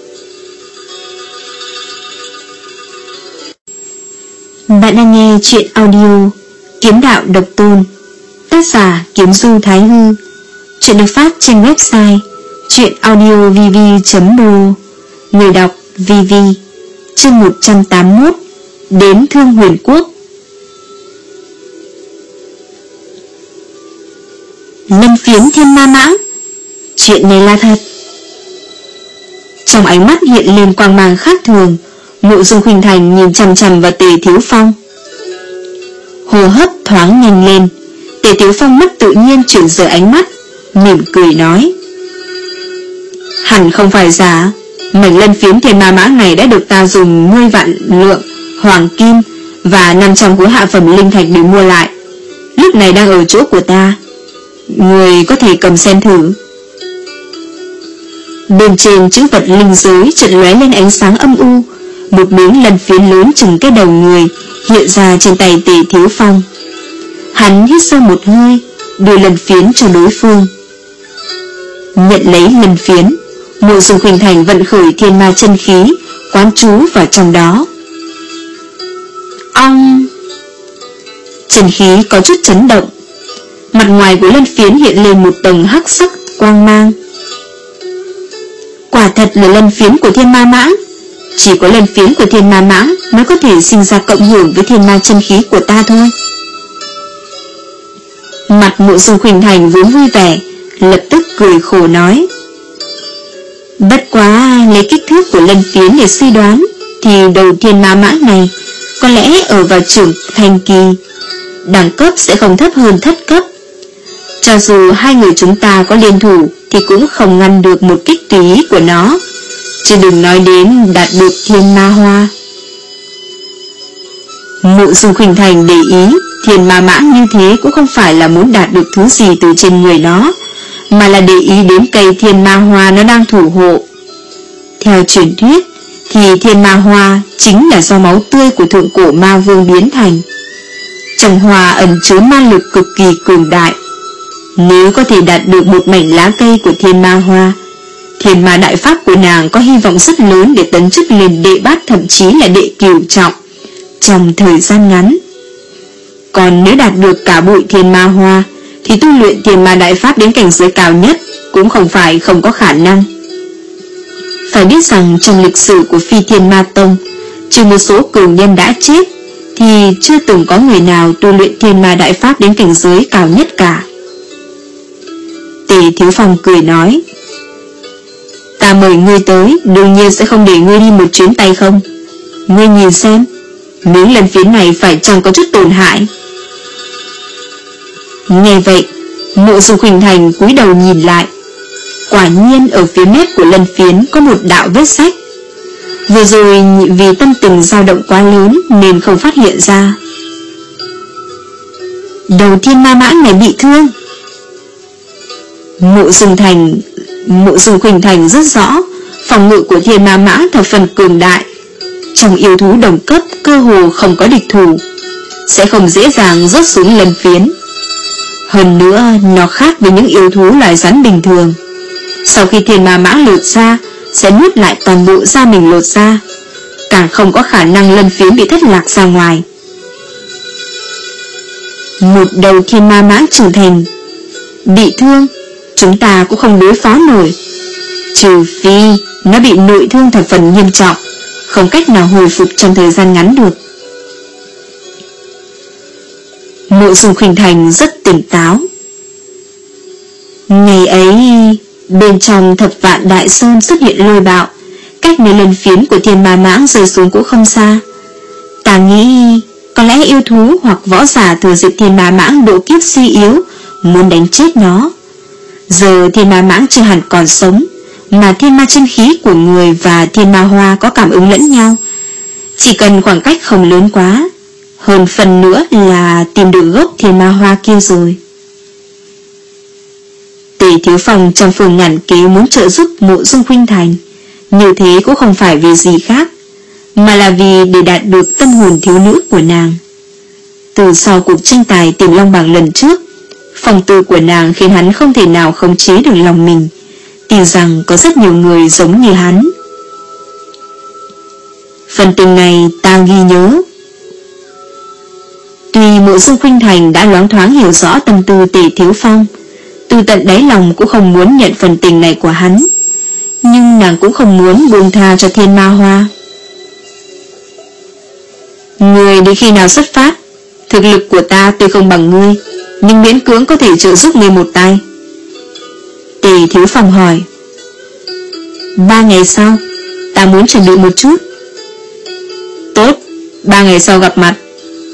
Bạn đang nghe chuyện audio Kiếm Đạo Độc Tôn, tác giả Kiếm Du Thái Hư. Chuyện được phát trên website chuyenaudiovv chấm pro. Người đọc vê vê. Chương một trăm tám mươi mốt. Đến Thương Huyền Quốc. Lân phiến Thiên Ma Mã, chuyện này là thật. Trong ánh mắt hiện lên quang mang khác thường, Mộ Dung Khuynh Thành nhìn chằm chằm vào Tề Thiếu Phong. Hô hấp thoáng nhanh lên, Tề Thiếu Phong mất tự nhiên chuyển rời ánh mắt, mỉm cười nói: Hẳn không phải giả. Mảnh lân phiến thiên ma mãng này đã được ta dùng mười vạn lượng hoàng kim và năm trăm khối hạ phẩm linh thạch để mua lại. Lúc này đang ở chỗ của ta. Người có thể cầm xem thử. Bên trên chữ vật linh giới chợt lóe lên ánh sáng âm u. Một miếng lân phiến lớn chừng cái đầu người hiện ra trên tay Tề Thiếu Phong. Hắn hít sâu một hơi, đưa lân phiến cho đối phương. Nhận lấy lân phiến, Mộ Dung Khuynh Thành vận khởi thiên ma chân khí, quán chú vào trong đó. Ong! Chân khí có chút chấn động. Mặt ngoài của lân phiến hiện lên một tầng hắc sắc quang mang. Quả thật là lân phiến của thiên ma mãng. Chỉ có lân phiến của thiên ma mãng mới có thể sinh ra cộng hưởng với thiên ma chân khí của ta thôi. Mặt Mộ Dung Khuynh Thành vốn vui vẻ, lập tức cười khổ nói: Bất quá lấy kích thước của lân phiến để suy đoán thì đầu thiên ma mãng này có lẽ ở vào trưởng thành kỳ, đẳng cấp sẽ không thấp hơn thất cấp. Cho dù hai người chúng ta có liên thủ thì cũng không ngăn được một kích tùy ý của nó, chứ đừng nói đến đạt được thiên ma hoa. Mộ Dung Khuynh Thành để ý thiên ma mãng như thế cũng không phải là muốn đạt được thứ gì từ trên người nó, mà là để ý đến cây thiên ma hoa nó đang thủ hộ. Theo truyền thuyết thì thiên ma hoa chính là do máu tươi của thượng cổ ma vương biến thành. Trong hoa ẩn chứa ma lực cực kỳ cường đại. Nếu có thể đạt được một mảnh lá cây của thiên ma hoa, thiên ma đại pháp của nàng có hy vọng rất lớn để tấn chức lên đệ bát, thậm chí là đệ cửu trọng trong thời gian ngắn. Còn nếu đạt được cả bụi thiên ma hoa thì tu luyện thiên ma đại pháp đến cảnh giới cao nhất cũng không phải không có khả năng. Phải biết rằng trong lịch sử của Phi Thiên Ma Tông, trừ một số cường nhân đã chết thì chưa từng có người nào tu luyện thiên ma đại pháp đến cảnh giới cao nhất cả. Tề Thiếu Phong cười nói: Ta mời ngươi tới, đương nhiên sẽ không để ngươi đi một chuyến tay không. Ngươi nhìn xem, miếng lân phiến này phải chăng có chút tổn hại. Nghe vậy, Mộ Dung Khuynh Thành cúi đầu nhìn lại. Quả nhiên ở phía mép của lân phiến có một đạo vết rách. Vừa rồi vì tâm tình dao động quá lớn nên không phát hiện ra. Đầu thiên ma mãng này bị thương. Mộ Dung Thành Mộ Dung Khuynh Thành rất rõ phòng ngự của thiên ma mãng thập phần cường đại. Trong yêu thú đồng cấp cơ hồ không có địch thủ, sẽ không dễ dàng rớt xuống lân phiến. Hơn nữa nó khác với những yêu thú loài rắn bình thường. Sau khi thiên ma mãng lột ra sẽ nuốt lại toàn bộ da mình lột ra, càng không có khả năng lân phiến bị thất lạc ra ngoài. Một đầu thiên ma mãng trưởng thành bị thương, chúng ta cũng không đối phó nổi, trừ phi nó bị nội thương thập phần nghiêm trọng, không cách nào hồi phục trong thời gian ngắn được. Mộ Dung Khuynh Thành rất tỉnh táo. Ngày ấy bên trong Thập Vạn Đại Sơn xuất hiện lôi bạo, cách nơi lân phiến của thiên ma mãng rơi xuống cũng không xa. Ta nghĩ có lẽ yêu thú hoặc võ giả thừa dịp thiên ma mãng độ kiếp suy yếu muốn đánh chết nó. Giờ thiên ma mãng chưa hẳn còn sống, mà thiên ma chân khí của người và thiên ma hoa có cảm ứng lẫn nhau. Chỉ cần khoảng cách không lớn quá, hơn phần nữa là tìm được gốc thiên ma hoa kia rồi. Tề Thiếu Phong trong phường ngàn kế muốn trợ giúp Mộ Dung Khuynh Thành, như thế cũng không phải vì gì khác, mà là vì để đạt được tâm hồn thiếu nữ của nàng. Từ sau cuộc tranh tài tìm long bảng lần trước, phong tư của nàng khiến hắn không thể nào khống chế được lòng mình, tin rằng có rất nhiều người giống như hắn. Phần tình này ta ghi nhớ. Tuy Mộ Dung Khuynh Thành đã loáng thoáng hiểu rõ tâm tư Tề Thiếu Phong, từ tận đáy lòng cũng không muốn nhận phần tình này của hắn, nhưng nàng cũng không muốn buông tha cho thiên ma hoa. Người đến khi nào xuất phát? Thực lực của ta tuy không bằng ngươi, nhưng miễn cưỡng có thể trợ giúp ngươi một tay. Tề Thiếu Phong hỏi. Ba ngày sau, ta muốn chuẩn bị một chút. Tốt, ba ngày sau gặp mặt.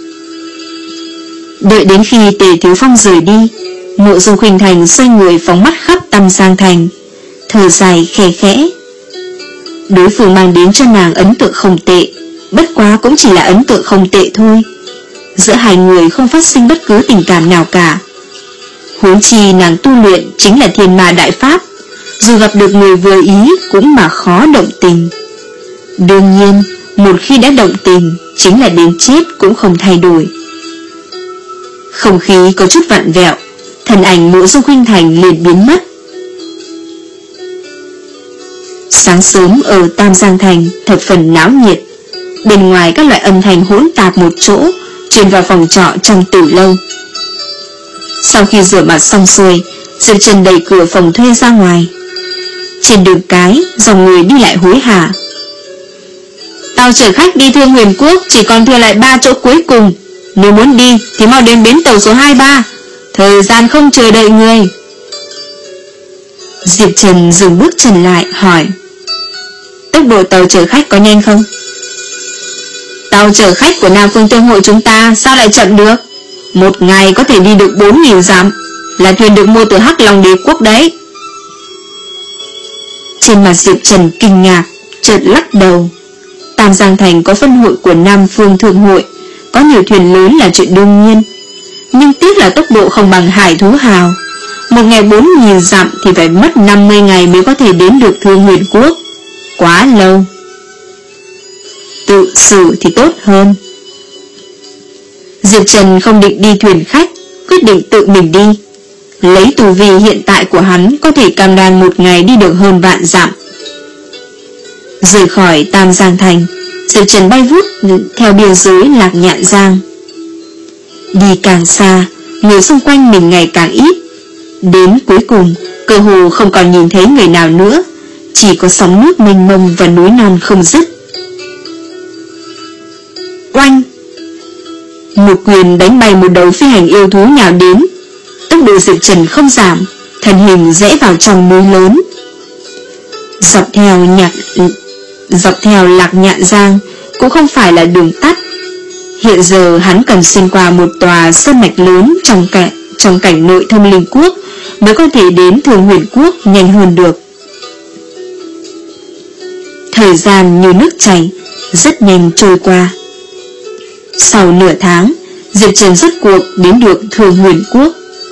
Đợi đến khi Tề Thiếu Phong rời đi, Mộ Dung Khuynh Thành xoay người phóng mắt khắp Tam Giang Thành. thở dài khẽ khẽ. Đối phương mang đến cho nàng ấn tượng không tệ, bất quá cũng chỉ là ấn tượng không tệ thôi. Giữa hai người không phát sinh bất cứ tình cảm nào cả. Huống chi nàng tu luyện chính là thiên ma đại pháp, dù gặp được người vừa ý cũng mà khó động tình. Đương nhiên, một khi đã động tình, chính là đến chết cũng không thay đổi. Không khí có chút vặn vẹo, thân ảnh Mộ Dung Khuynh Thành liền biến mất. Sáng sớm ở Tam Giang Thành thập phần náo nhiệt. Bên ngoài các loại âm thanh hỗn tạp một chỗ, truyền vào phòng trọ trong tử lâu. Sau khi rửa mặt xong xuôi, Diệp Trần đẩy cửa phòng thuê ra ngoài. Trên đường cái, dòng người đi lại hối hả. Tàu chở khách đi Thương Huyền Quốc chỉ còn thừa lại ba chỗ cuối cùng. Nếu muốn đi thì mau đến bến tàu số hai ba, thời gian không chờ đợi người. Diệp Trần dừng bước chân lại hỏi, tốc độ tàu chở khách có nhanh không? Tàu chở khách của Nam Phương Tương Hội chúng ta sao lại chậm được? Một ngày có thể đi được bốn nghìn dặm, là thuyền được mua từ Hắc Long Đế Quốc đấy. Trên mặt Diệp Trần kinh ngạc, chợt lắc đầu. Tam Giang Thành có phân hội của Nam Phương Thương Hội, có nhiều thuyền lớn là chuyện đương nhiên, nhưng tiếc là tốc độ không bằng Hải Thú Hào. Một ngày bốn nghìn dặm thì phải mất năm mươi ngày mới có thể đến được Thương Huyền Quốc. Quá lâu. Tự xử thì tốt hơn. Diệp Trần không định đi thuyền khách, quyết định tự mình đi. Lấy tu vi hiện tại của hắn, có thể cam đoan một ngày đi được hơn vạn dặm. Rời khỏi Tam Giang Thành, Diệp Trần bay vút theo biên giới Lạc Nhạn Giang. Đi càng xa, người xung quanh mình ngày càng ít. Đến cuối cùng, cơ hồ không còn nhìn thấy người nào nữa, chỉ có sóng nước mênh mông và núi non không dứt. Oanh! Một quyền đánh bay một đầu phi hành yêu thú nhào đến. Tốc độ Diệp Trần không giảm, thân hình rẽ vào trong núi lớn. Dọc theo nhạc Dọc theo Lạc Nhạn Giang cũng không phải là đường tắt. Hiện giờ hắn cần xuyên qua một tòa sơn mạch lớn trong cảnh, trong cảnh nội Thông Linh Quốc mới có thể đến Thương Huyền Quốc nhanh hơn được. Thời gian như nước chảy, rất nhanh trôi qua. Sau nửa tháng, Diệp Trần rốt cuộc đến được Thương Huyền Quốc.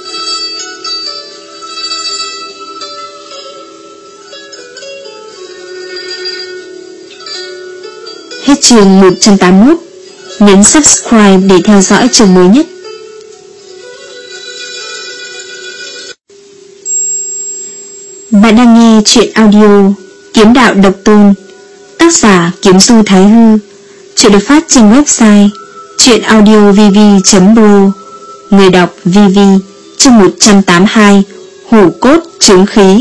Hết chương một trăm tám mươi mốt. Nhấn subscribe để theo dõi chương mới nhất. Bạn đang nghe truyện audio Kiếm Đạo Độc Tôn, tác giả Kiếm Du Thái Hư. Chuyện được phát trên website truyệnaudiovv chấm pro. Người đọc vê vê. Chương một trăm tám mươi hai. Hổ cốt chứng khí.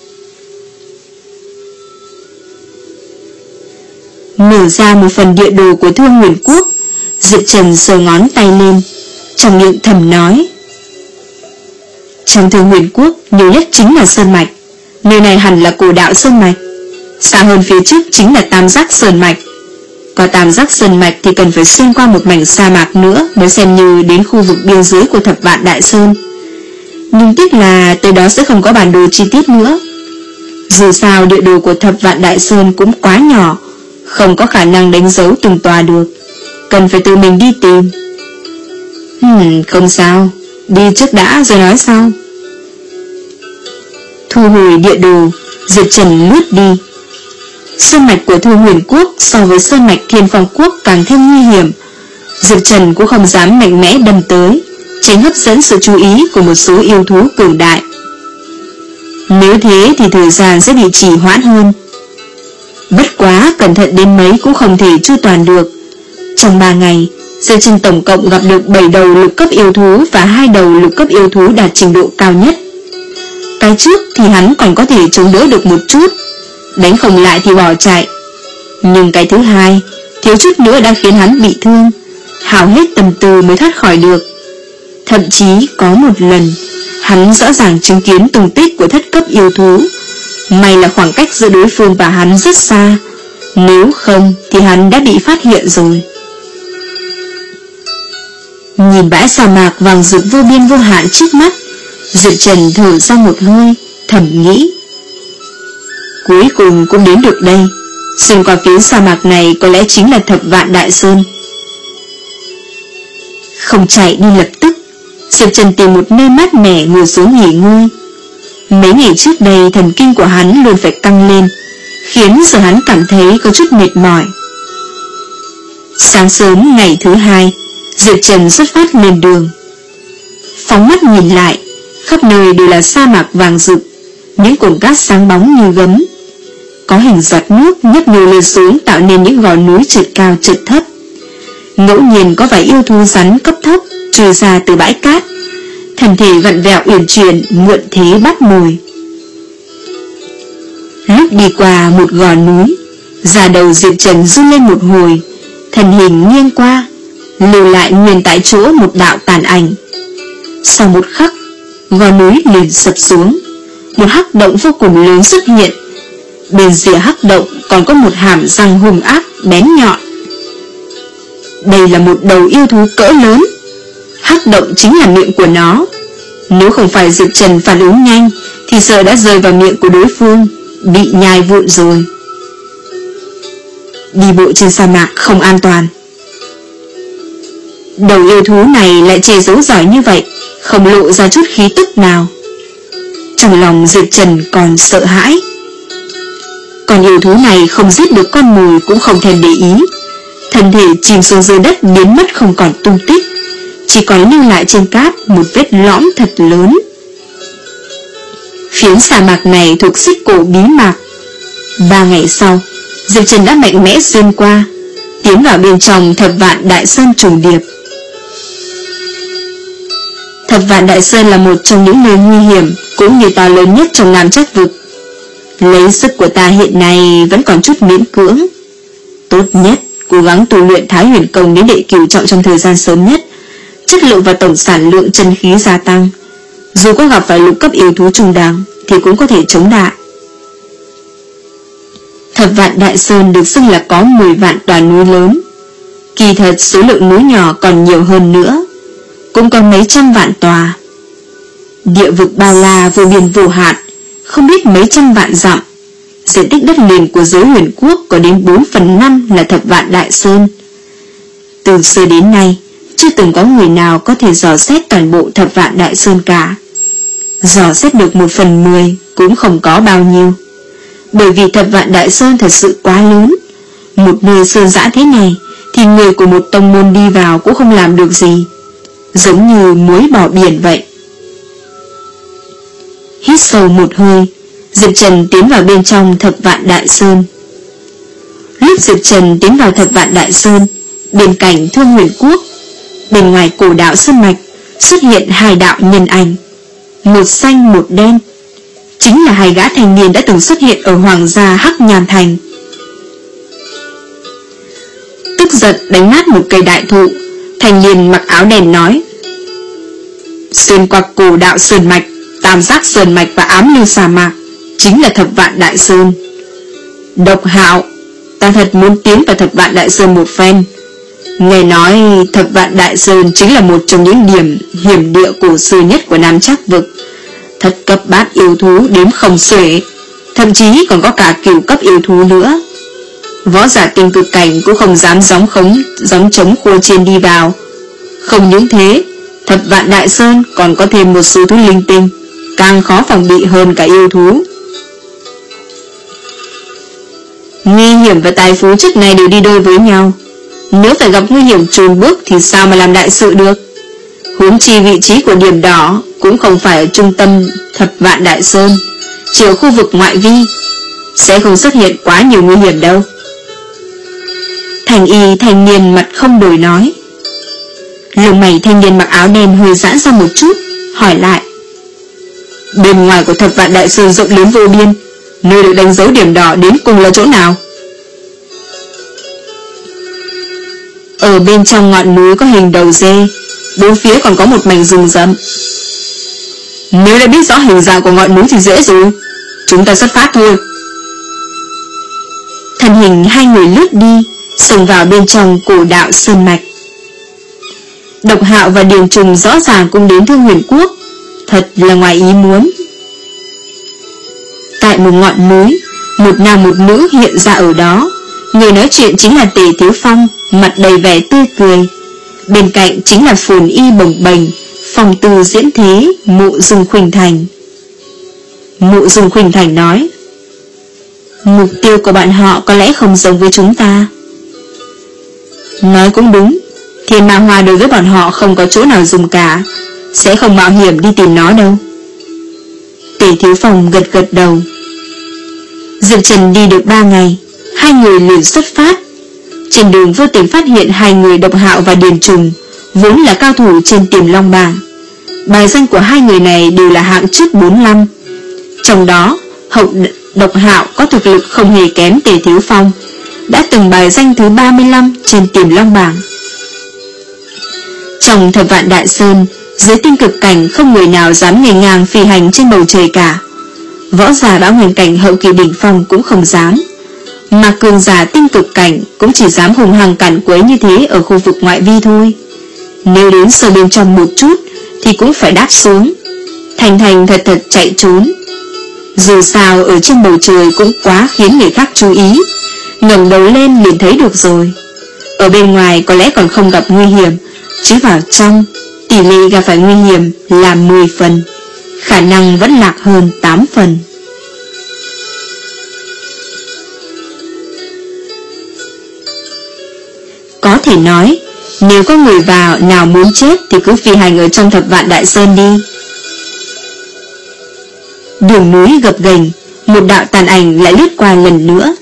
Mở ra một phần địa đồ của Thương Huyền Quốc, Diệp Trần giơ ngón tay lên, trong miệng thầm nói, trong Thương Huyền Quốc nhiều nhất chính là sơn mạch. Nơi này hẳn là cổ đạo sơn mạch. Xa hơn phía trước chính là Tam Giác Sơn Mạch. Có Tam Giác Sơn Mạch thì cần phải xuyên qua một mảnh sa mạc nữa mới xem như đến khu vực biên giới của Thập Vạn Đại Sơn. Nhưng tiếc là tới đó sẽ không có bản đồ chi tiết nữa. Dù sao địa đồ của Thập Vạn Đại Sơn cũng quá nhỏ, không có khả năng đánh dấu từng tòa được, cần phải tự mình đi tìm. Hmm, không sao, đi trước đã rồi nói sau. Thu hồi địa đồ, Diệp Trần lướt đi. Sơn mạch của Thương Huyền Quốc so với sơn mạch Thiên Phong Quốc càng thêm nguy hiểm. Diệp Trần cũng không dám mạnh mẽ đâm tới, tránh hấp dẫn sự chú ý của một số yêu thú cường đại. Nếu thế thì thời gian sẽ bị trì hoãn hơn. Bất quá cẩn thận đến mấy cũng không thể chu toàn được. Trong ba ngày, Diệp Trần tổng cộng gặp được bảy đầu lục cấp yêu thú và hai đầu lục cấp yêu thú đạt trình độ cao nhất. Cái trước thì hắn còn có thể chống đỡ được một chút, đánh không lại thì bỏ chạy. Nhưng cái thứ hai thiếu chút nữa đã khiến hắn bị thương, hao hết tâm tư mới thoát khỏi được. Thậm chí có một lần hắn rõ ràng chứng kiến tung tích của thất cấp yêu thú. May là khoảng cách giữa đối phương và hắn rất xa, nếu không thì hắn đã bị phát hiện rồi. Nhìn bãi sa mạc vàng rực vô biên vô hạn trước mắt, Diệp Trần thở ra một hơi, thầm nghĩ, Cuối cùng cũng đến được đây. Xuyên qua phiến sa mạc này có lẽ chính là Thập Vạn Đại Sơn. Không chạy đi lập tức, Diệp Trần tìm một nơi mát mẻ ngồi xuống nghỉ ngơi. Mấy ngày trước đây thần kinh của hắn luôn phải căng lên, khiến giờ hắn cảm thấy có chút mệt mỏi. Sáng sớm ngày thứ hai, Diệp Trần xuất phát lên đường. Phóng mắt nhìn lại, khắp nơi đều là sa mạc vàng rực, những cồn cát sáng bóng như gấm, có hình giọt nước nhấp nhô lên xuống tạo nên những gò núi trượt cao trượt thấp. Ngẫu nhiên có vài yêu thú rắn cấp thấp trôi ra từ bãi cát, thân thể vặn vẹo uyển chuyển, mượn thế bắt mồi. Lúc đi qua một gò núi, da đầu Diệp Trần run lên một hồi, thân hình nghiêng qua, lưu lại nguyên tại chỗ một đạo tàn ảnh. Sau một khắc, gò núi liền sập xuống, một hắc động vô cùng lớn xuất hiện. Bên rìa hắc động còn có một hàm răng hung ác bén nhọn. Đây là một đầu yêu thú cỡ lớn. Hắc động chính là miệng của nó. Nếu không phải Diệp Trần phản ứng nhanh thì sợ đã rơi vào miệng của đối phương, bị nhai vụn rồi. Đi bộ trên sa mạc không an toàn. Đầu yêu thú này lại che giấu giỏi như vậy, không lộ ra chút khí tức nào. Trong lòng Diệp Trần còn sợ hãi. Còn yêu thú này không giết được con mồi cũng không thèm để ý, thân thể chìm xuống dưới đất biến mất không còn tung tích, chỉ còn lưu lại trên cát một vết lõm thật lớn. Phiến sa mạc này thuộc xích cổ bí mạc. Ba ngày sau, Diệp Trần đã mạnh mẽ xuyên qua, tiến vào bên trong Thập Vạn Đại Sơn trùng điệp. Thập Vạn Đại Sơn là một trong những nơi nguy hiểm cũng như to lớn nhất trong Nam Trắc Vực. Lấy sức của ta hiện nay vẫn còn chút miễn cưỡng. Tốt nhất cố gắng tu luyện Thái Huyền Công đến đệ cửu trọng trong thời gian sớm nhất, chất lượng và tổng sản lượng chân khí gia tăng. Dù có gặp phải lục cấp yêu thú trùng đẳng thì cũng có thể chống đỡ. Thập Vạn Đại Sơn được xưng là có mười vạn tòa núi lớn. Kỳ thật số lượng núi nhỏ còn nhiều hơn nữa, cũng có mấy trăm vạn tòa. Địa vực bao la vô biên vô hạn, không biết mấy trăm vạn dặm. Diện tích đất liền của giới huyền quốc có đến bốn phần năm là Thập Vạn Đại Sơn. Từ xưa đến nay, chưa từng có người nào có thể dò xét toàn bộ Thập Vạn Đại Sơn cả. Dò xét được một phần mười cũng không có bao nhiêu. Bởi vì Thập Vạn Đại Sơn thật sự quá lớn. Một nơi sơn dã thế này thì người của một tông môn đi vào cũng không làm được gì, giống như muối bỏ biển vậy. Hít sâu một hơi, Diệp Trần tiến vào bên trong Thập Vạn Đại Sơn. Lúc Diệp Trần tiến vào Thập Vạn Đại Sơn, bên cạnh Thương Huyền Quốc, bên ngoài cổ đạo sơn mạch xuất hiện hai đạo nhân ảnh, một xanh một đen, chính là hai gã thanh niên đã từng xuất hiện ở Hoàng gia Hắc Nham Thành. Tức giận đánh nát một cây đại thụ, thanh niên mặc áo đen nói: xuyên qua cổ đạo sơn mạch, tam giác sơn mạch và ám lưu sa mạc chính là Thập Vạn Đại Sơn. Độc Hạo, ta thật muốn tiến vào Thập Vạn Đại Sơn một phen. Nghe nói Thập Vạn Đại Sơn chính là một trong những điểm hiểm địa cổ xưa nhất của Nam Trắc Vực. Thất cấp bát yêu thú đếm không xuể, thậm chí còn có cả cửu cấp yêu thú nữa. Võ giả tinh cực cảnh cũng không dám gióng khống gióng chống khua trên đi vào. Không những thế, Thập Vạn Đại Sơn còn có thêm một số thú linh tinh, càng khó phòng bị hơn cả yêu thú. Nguy hiểm và tài phú trước này đều đi đôi với nhau. Nếu phải gặp nguy hiểm chùn bước thì sao mà làm đại sự được. Huống chi vị trí của điểm đỏ cũng không phải ở trung tâm Thập Vạn Đại Sơn, chỉ ở khu vực ngoại vi, sẽ không xuất hiện quá nhiều nguy hiểm đâu. Thành y thanh niên mặt không đổi nói. Lông mày thanh niên mặc áo đen hơi giãn ra một chút, hỏi lại: bên ngoài của Thập Vạn Đại Sơn rộng lớn vô biên, nơi được đánh dấu điểm đỏ đến cùng là chỗ nào? Ở bên trong ngọn núi có hình đầu dê, bốn phía còn có một mảnh rừng rậm. Nếu đã biết rõ hình dạng của ngọn núi thì dễ rồi, chúng ta xuất phát thôi. Thân hình hai người lướt đi, xông vào bên trong cổ đạo sơn mạch. Độc Hạo và Điền Trùng rõ ràng cũng đến Thương Huyền Quốc, thật là ngoài ý muốn. Tại một ngọn núi, Một nam một nữ hiện ra ở đó. Người nói chuyện chính là Tề Thiếu Phong, mặt đầy vẻ tươi cười. Bên cạnh chính là phồn y bồng bềnh, phong tư diễn thế, Mộ Dung Khuynh Thành. Mộ Dung Khuynh Thành nói: mục tiêu của bọn họ có lẽ không giống với chúng ta. Nói cũng đúng, Thiên Ma Hoa đối với bọn họ không có chỗ nào dùng cả, sẽ không mạo hiểm đi tìm nó đâu. Tề Thiếu Phong gật gật đầu. Diệp Trần đi được ba ngày, hai người liền xuất phát. Trên đường vô tình phát hiện hai người Độc Hạo và Điền Trùng, vốn là cao thủ trên Tiềm Long bảng. Bài danh của hai người này đều là hạng trước bốn mươi lăm. Trong đó, Hậu Độc Hạo có thực lực không hề kém Tề Thiếu Phong, đã từng bài danh thứ ba mươi lăm trên Tiềm Long bảng. Trong Thập Vạn Đại Sơn, dưới tinh cực cảnh không người nào dám nghề ngang phi hành trên bầu trời cả. Võ giả Bão Nguyên cảnh hậu kỳ đỉnh phong cũng không dám, mà cường giả tinh cực cảnh cũng chỉ dám hùng hăng cản quấy như thế ở khu vực ngoại vi thôi. Nếu đến sâu bên trong một chút thì cũng phải đáp xuống, thành thành thật thật chạy trốn. Dù sao ở trên bầu trời cũng quá khiến người khác chú ý, ngẩng đầu lên liền thấy được rồi. Ở bên ngoài có lẽ còn không gặp nguy hiểm, chứ vào trong tỷ lệ gặp phải nguy hiểm là mười phần, khả năng vẫn lạc hơn tám phần. Có thể nói, nếu có người vào nào muốn chết thì cứ phi hành ở trong Thập Vạn Đại Sơn đi. Đường núi gập ghềnh, một đạo tàn ảnh lại lướt qua lần nữa.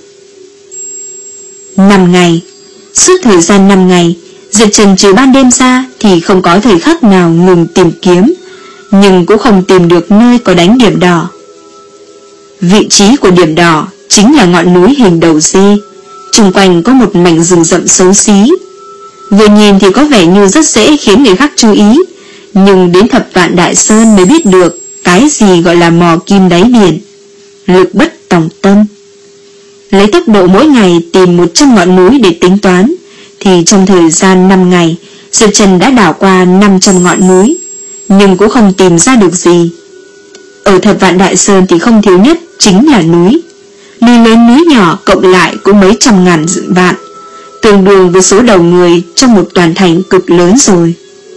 Năm ngày. Suốt thời gian năm ngày, Diệp Trần trừ ban đêm ra thì không có thời khắc nào ngừng tìm kiếm, nhưng cũng không tìm được nơi có đánh điểm đỏ. Vị trí của điểm đỏ chính là ngọn núi hình đầu dê, xung quanh có một mảnh rừng rậm xấu xí. Vừa nhìn thì có vẻ như rất dễ khiến người khác chú ý, nhưng đến Thập Vạn Đại Sơn mới biết được cái gì gọi là mò kim đáy biển, lực bất tòng tâm. Lấy tốc độ mỗi ngày tìm một trăm ngọn núi để tính toán, thì trong thời gian năm ngày, Diệp Trần đã đảo qua năm trăm ngọn núi, nhưng cũng không tìm ra được gì. Ở Thập Vạn Đại Sơn thì không thiếu nhất chính là núi. Núi lớn núi nhỏ cộng lại cũng mấy trăm ngàn vạn, tương đương với số đầu người trong một toàn thành cực lớn rồi.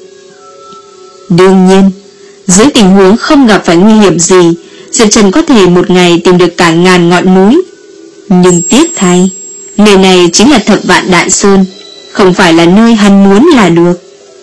Đương nhiên, dưới tình huống không gặp phải nguy hiểm gì, Diệp Trần có thể một ngày tìm được cả ngàn ngọn núi. Nhưng tiếc thay, nơi này chính là Thập Vạn Đại Sơn, không phải là nơi hắn muốn là được.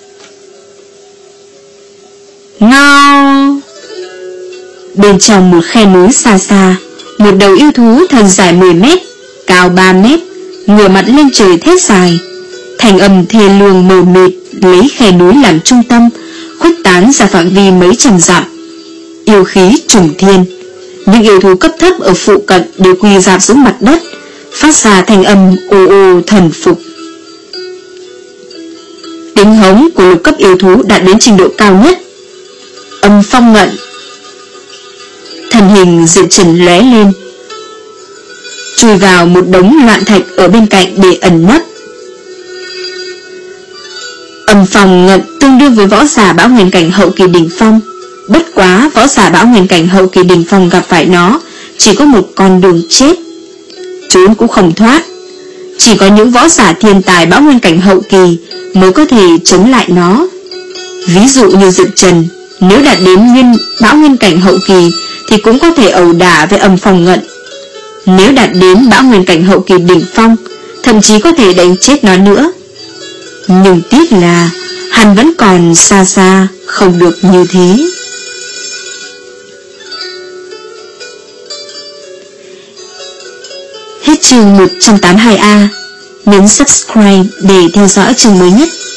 Ngao! Bên trong một khe núi xa xa, một đầu yêu thú thân dài mười mét, cao ba mét, ngửa mặt lên trời thét dài. Thành âm thê lương mờ mịt lấy khe núi làm trung tâm, khuếch tán ra phạm vi mấy trăm dặm. Yêu khí trùng thiên, những yêu thú cấp thấp ở phụ cận đều quỳ rạp xuống mặt đất, phát ra thành âm ô ô thần phục. Tiếng hống của lục cấp yêu thú đạt đến trình độ cao nhất. Âm phong ngận. Thần hình Diệp Trần lóe lên, chui vào một đống loạn thạch ở bên cạnh để ẩn nấp. Âm phong ngận tương đương với võ giả Bão Nguyên cảnh hậu kỳ đỉnh phong. Bất quá võ giả Bão Nguyên cảnh hậu kỳ đỉnh phong gặp phải nó chỉ có một con đường chết, trốn cũng không thoát. Chỉ có những võ giả thiên tài Bão Nguyên cảnh hậu kỳ mới có thể chống lại nó. Ví dụ như Diệp Trần, nếu đạt đến nguyên Bão Nguyên cảnh hậu kỳ thì cũng có thể ẩu đả với âm phong ngận. Nếu đạt đến Bão Nguyên cảnh hậu kỳ đỉnh phong, thậm chí có thể đánh chết nó nữa. Nhưng tiếc là hắn vẫn còn xa xa, không được như thế. Hết chương một trăm tám mươi hai A. Nhấn subscribe để theo dõi chương mới nhất.